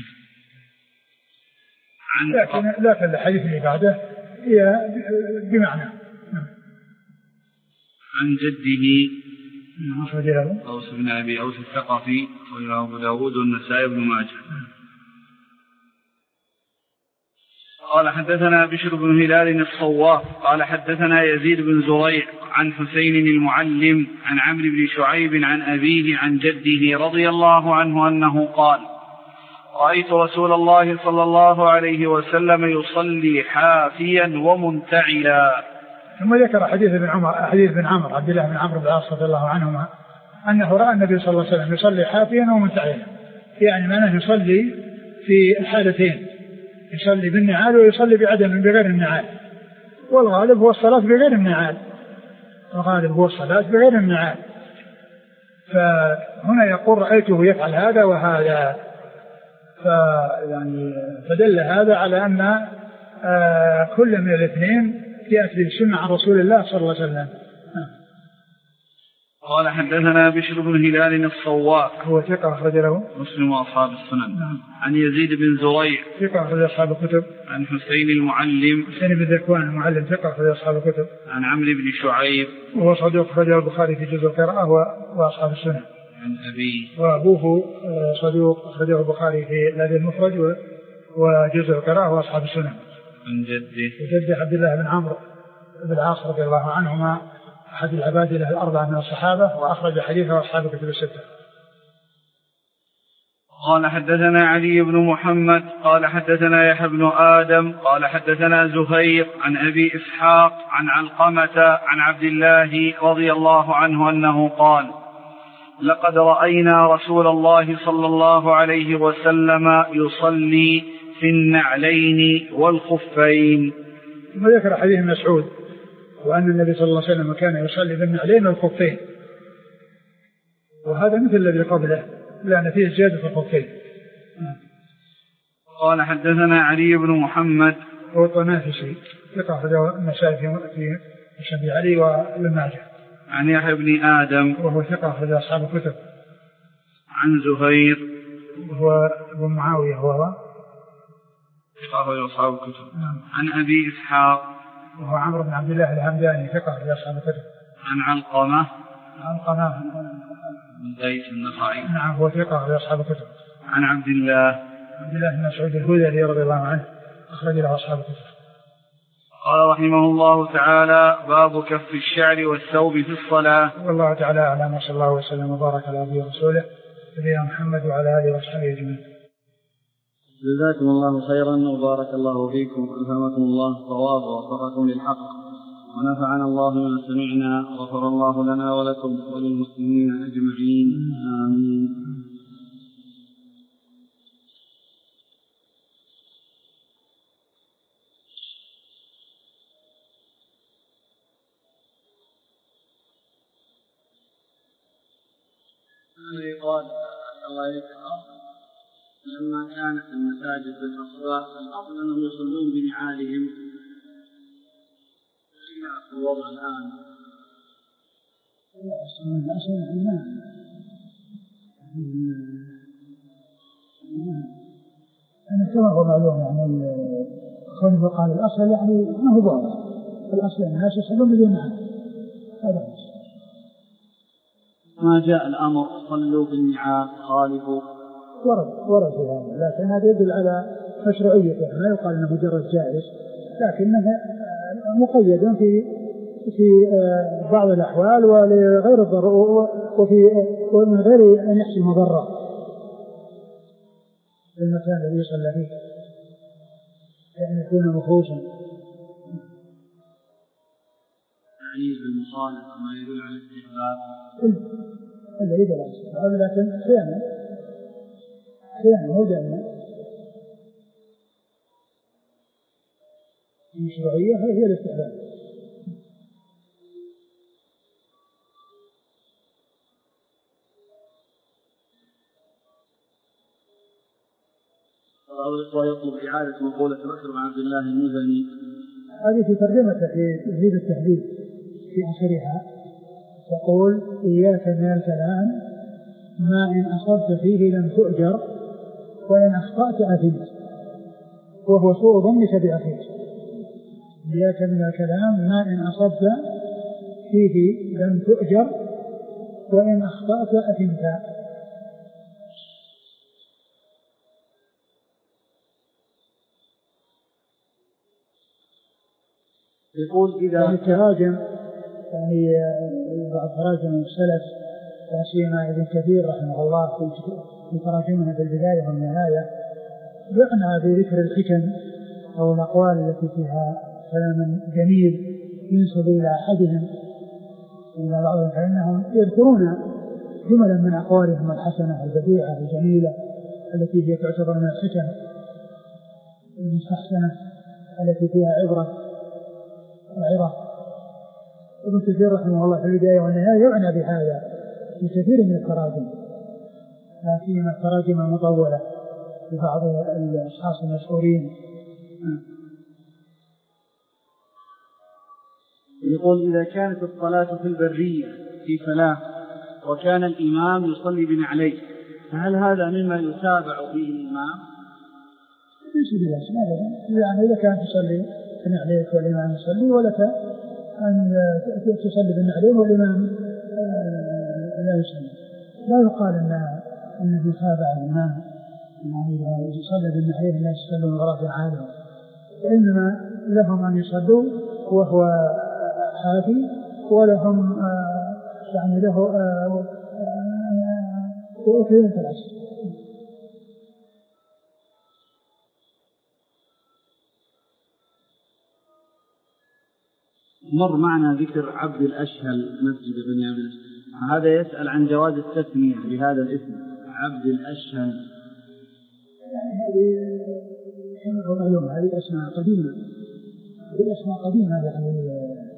لكن الحديث اللي بعده هي بمعنى. عن جده أوس بن أبي أوس الثقفي وله أبو داود والنسائي بن ماجه. قال حدثنا بشر بن هلال الصواف قال حدثنا يزيد بن زريع عن حسين المعلم عن عمرو بن شعيب عن أبيه عن جده رضي الله عنه أنه قال: رأيت رسول الله صلى الله عليه وسلم يصلي حافيا ومنتعلا. ثم ذكر حديث بن عمرو عبد الله بن عمرو بن العاص رضي الله عنهما أنه رأى النبي صلى الله عليه وسلم يصلي حافيا ومنتعلا، يعني معناه يصلي في الحالتين، يصلي بالنعال ويصلي بعدم بغير النعال، والغالب هو الصلاة بغير النعال، فهنا يقول رأيته يفعل هذا وهذا، فدل هذا على أن كل من الاثنين يأتي بالسنة عن رسول الله صلى الله عليه وسلم. قال حدثنا بشر بن هلال الصواف هو ثقة أخرج له مسلم وأصحاب السنن. عن يزيد بن زريع ثقة أخرج أصحاب الكتب. عن حسين بن ذكوان المعلم ثقة أخرج أصحاب الكتب. عن عمرو بن شعيب وهو صدوق أخرجه البخاري في جزء القراءة وأصحاب السنن. عن أبيه وأبوه صدوق أخرجه البخاري في الأدب المفرد وجزء القراءة وأصحاب السنن. عن جده عبد الله بن عمرو بن العاص رضي الله عنهما أحد العبادلة الأربعة من الصحابة، وأخرج حديثه أصحاب الكتب الستة. قال حدثنا علي بن محمد قال حدثنا يحيى بن آدم قال حدثنا زهير عن أبي إسحاق عن علقمة عن عبد الله رضي الله عنه أنه قال: لقد رأينا رسول الله صلى الله عليه وسلم يصلي في النعلين والخفين. وذكر حديث مسعود وأن النبي صلى الله عليه وسلم كان يصلي بالنعلين والخفين، وهذا مثل الذي قبله لأن فيه زيادة الخفين. قال حدثنا علي بن محمد هو الطنافسي ثقة أخرجه النسائي في مسند علي وابن ماجه. عن يحيى بن آدم وهو ثقة أخرج أصحاب الكتب. عن زهير وهو ابن معاوية وهو ثقة أخرج أصحاب الكتب. عن أبي إسحاق وهو عمرو بن عبد الله الهمداني ثقة أخرج أصحاب الكتب. عن علقمة بن قيس النخعي نعم هو ثقة أخرج أصحاب الكتب. عن عبد الله بن مسعود الهذلي رضي الله عنه أخرج له أصحاب الكتب. قال رحمه الله تعالى: باب كف الشعر والثوب في الصلاة. والله تعالى أعلم، وصلى الله وسلم وبارك على عبده ورسوله نبينا محمد وعلى آله وصحبه أجمعين. جزاكم الله خيرا وبارك الله فيكم وألهمكم الله الصواب ووفقكم للحق ونفعنا الله بما سمعنا وغفر الله لنا ولكم وللمسلمين أجمعين آمين. قال الله يكرم لما كانت المساجد بالأصوات الأفضل أنهم يصلون بنعالهم إلى الوضع الآن أنا كما هو معلوم يعني كونه قال الأصل يعني ما هو واضح. الأصل الناس يصلون بدون عهد. هذا ما جاء الأمر صلوا بالنعال خالفوا ورد في هذا، لكن هذا يدل على مشروعيته، ما يقال أنه مجرد جائز، لكنه مقيد في بعض الأحوال ولغير الضرورة ومن غير أن يحصل مضرة في المكان الذي يصلى فيه، يعني يكون مخوصا. تعييد المصالح ما يدل على الاستحباب إلا يدل على الاستحباب، لكن أحيانا هو دائما المشروعية هي الاستحباب. ويطلب إعادة مقولة بكر بن عبد الله المزني. هذه في ترجمته في تهذيب التهذيب في آخرها تقول: إياك من الكلام ما إن أصبت فيه لم تؤجر وإن أخطأت أثمت، وهو سوء ظنك بأخيك. إياك من الكلام ما إن أصبت فيه لم تؤجر وإن أخطأت أثمت. يقول إذا يعني التراجم يعني بعض تراجم السلف لا سيما ابن كثير رحمه الله في تراجمها بالبداية والنهاية يعنى بذكر الحكم أو الأقوال التي فيها كلام جميل ينسب إلى أحدهم إلى بعضهم، فإنهم يذكرون جملا من أقوالهم الحسنة البديعة الجميلة التي هي تعتبر من الحكم المستحسنة التي فيها عبرة. ابن كثير رحمه الله في البداية والنهاية يعنى بهذا في كثير من التراجم، لا سيما التراجم المطولة في بعض الأشخاص المشهورين. يقول إذا كانت الصلاة في البرية في فلاح وكان الإمام يصلي بنعليه فهل هذا مما يتابع فيه الإمام؟ ليس بلازم أبدا، يعني إذا كان تصلي بنعليك والإمام يصلي ولك أن تصلي بالنعلين والإمام لا يصلي، لا يقال أنه يتابع الإمام يعني يصلي بالنعلين لا يصلي من وراء عالم، وإنما لهم أن يصلوا وهو حافي، ولهم يعني له وأكيد في العصر. مر معنا ذكر عبد الأشهل مسجد بنيامين، هذا يسأل عن جواز التسمية بهذا الاسم عبد الأشهل. يعني هذه معلومة، هذه أسماء قديمة، يعني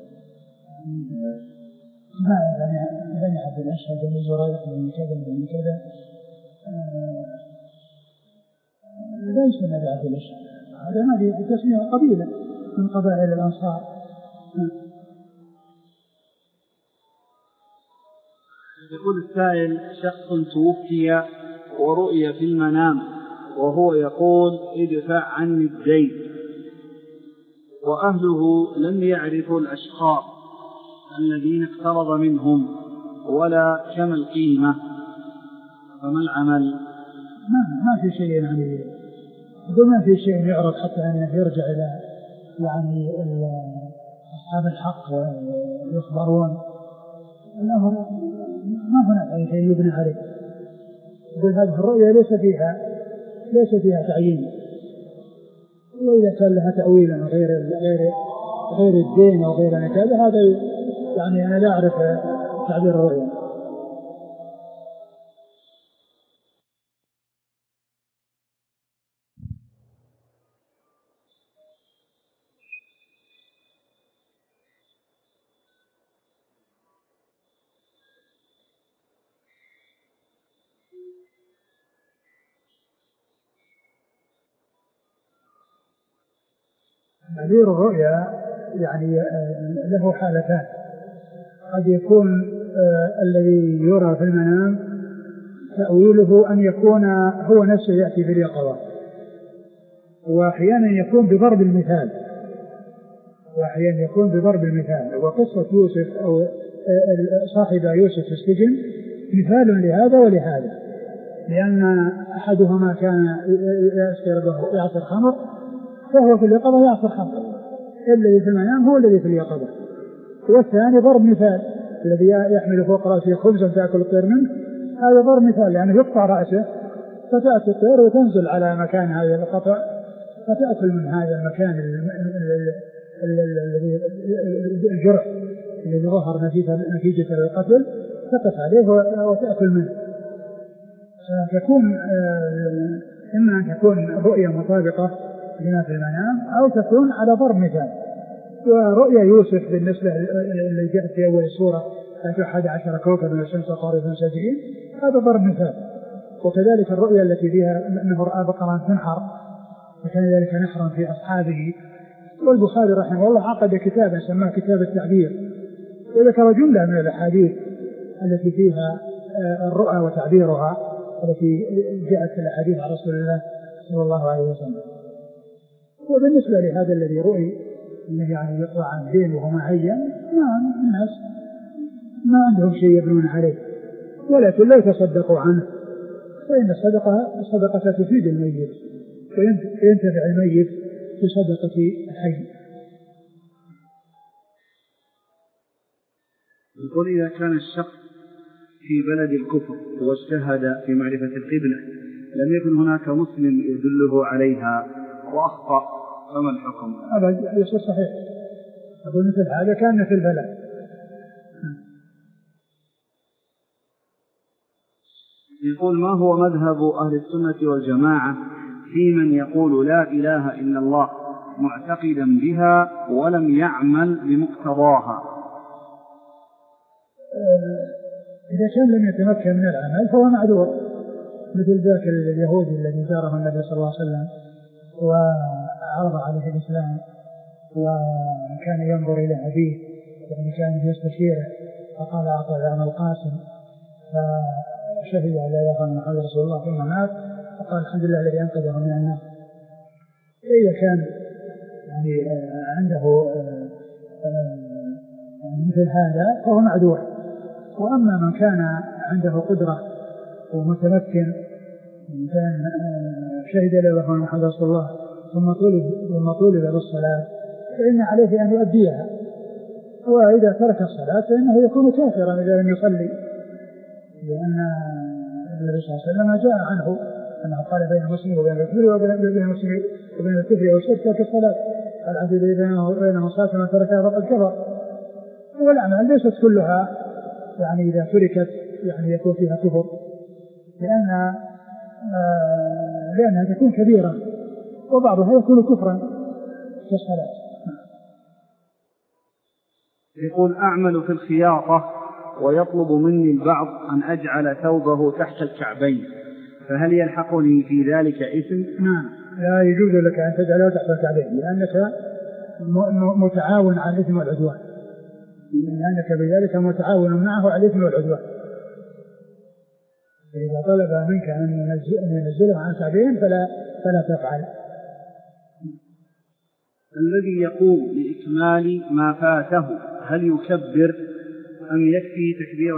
ما بني عبد الأشهل بني زريق بني كذا لا يسمى بعبد الأشهل، هذه تسمية قبيلة من قبائل الأنصار. يقول السائل: شخص توفي ورؤي في المنام وهو يقول ادفع عني الدين، وأهله لم يعرفوا الأشخاص الذين اقترض منهم ولا كم القيمة، فما العمل؟ ما في شيء يعني ما في شيء يعرض حتى أنه يرجع إلى يعني أصحاب الحق ويخبرون أنه ما هناك أي شيء يبنى عليه. يقول هذه الرؤية ليس فيها تعيين، وإذا كان لها تأويلا غير الدين أو غير كذا هذا يعني أنا لا أعرف تعبير الرؤية. تعبير الرؤيا يعني له حالتان، قد يكون الذي يرى في المنام تأويله أن يكون هو نفسه يأتي في اليقظة، وأحيانا يكون بضرب المثال، وقصة يوسف أو صاحب يوسف في السجن مثال لهذا ولهذا، لأن أحدهما كان يعصر خمر فهو في اليقظة يعصر خمر، الذي في المنام هو الذي في اليقظة. والثاني ضرب مثال، الذي يحمل فوق رأسه خبزا تأكل الطير منه، هذا ضرب مثال، يعني يقطع رأسه فتأتي الطير وتنزل على مكان هذا القطع فتأكل من هذا المكان الذي الجرح الذي ظهر نتيجة القتل، تقف عليه وتأكل منه. فتكون إما أن تكون رؤية مطابقة لما في المنام أو تكون على ضرب مثال. ورؤيا يوسف بالنسبة اللي جاءت في أول السورة 11 كوكبا والشمس وقمرا ساجدين، هذا ضرب مثال. وكذلك الرؤيا التي فيها أنه رأى بقرا تنحر وكان ذلك نحرا في أصحابه. والبخاري رحمه الله عقد كتابا سماه كتاب التعبير، وذكر جملة من الأحاديث التي فيها الرؤى وتعبيرها التي جاءت في الأحاديث عن رسول الله صلى الله عليه وسلم. وبالنسبة لهذا الذي رؤي أنه يعني يطلع عن دين وهو معين، الناس ما عندهم شيء يبنون عليه، ولكن لا يتصدقوا عنه، فإن الصدقة تفيد الميت وينتفع الميت بصدقة الحي. يقول إذا كان الشخص في بلد الكفر واجتهد في معرفة القبلة لم يكن هناك مسلم يدله عليها وأخطأ، فما الحكم؟ هذا يصير صحيح. أقول مثل هذا كان في البلد. يقول ما هو مذهب أهل السنة والجماعة في من يقول لا إله إلا الله معتقدا بها ولم يعمل بمقتضاها؟ إذا كان لم يتمكن من العمل فهو معذور، مثل ذاك اليهودي الذي زاره النبي صلى الله عليه وسلم وعرض عليه الإسلام وكان ينظر إلى أبيه، يعني كان يستشيره فقال أعطى عن القاسم، فشهد أن لا إله إلا الله محمد رسول الله ثم مات فقال الحمد لله الذي أنقذه من النار. إذا كان يعني عنده مثل هذا فهو معذور. وأما من كان عنده قدرة ومتمكن كان شهد لا إله إلا الله محمد رسول الله ثم طولب بالصلاة فإن عليه أن يؤديها، وإذا ترك الصلاة فإنه يكون كافرا إذا لم يصلي، لأن النبي صلى الله عليه وسلم جاء عنه أنه قال بين المسلم وبين الكفر وبين الكفر والشرك ترك الصلاة، العبد بين الصلاة من تركها فقد كفر. والأعمال ليست كلها يعني إذا تركت يعني يكون فيها كفر، لأنها تكون كبيرة وبعضها يكون كفرا كالصلاة. يقول أعمل في الخياطة ويطلب مني البعض أن أجعل ثوبه تحت الكعبين، فهل يلحقني في ذلك إثم؟ نعم، لا يجوز لك أن تجعله تحت الكعبين لأنك متعاون على الإثم والعدوان، لأنك بذلك متعاون معه على الإثم والعدوان. فإذا طلب منك أن ينزله عن كعبين فلا تفعل. الذي يقوم بإكمال ما فاته هل يكبر أم يكفي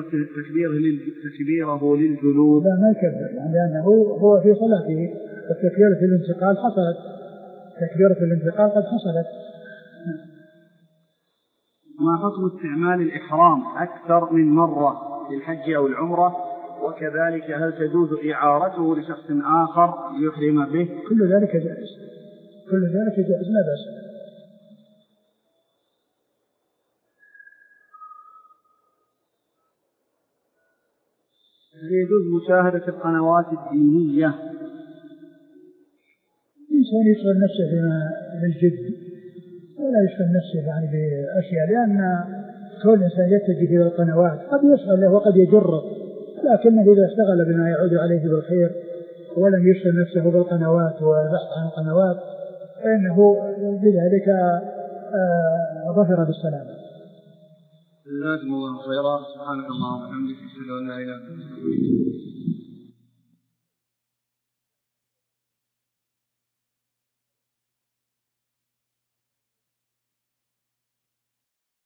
تكبيره للجلوس؟ لا، ما يكبر، لأنه هو في صلاته وتكبيرة الانتقال حصلت، تكبيرة الانتقال قد حصلت. ما حكم استعمال الإحرام أكثر من مرة في الحج أو العمرة؟ وكذلك هل تجوز إعارته لشخص آخر يحرم به؟ كل ذلك جائز، لا بأس. هل يجوز مشاهدة القنوات الدينية؟ الإنسان يشغل نفسه بما للجد ولا يشغل نفسه يعني بأشياء، لأن كل إنسان يتجه إلى القنوات قد يشغل له وقد يجره، لكنه إذا اشتغل بما يعود عليه بالخير ولم يشغل نفسه بالقنوات والبحث عن القنوات فإنه بذلك ظفر بالسلامة. جزاكم الله خيرا. سبحانك اللهم وبحمدك أشهد أن لا إله إلا أنت.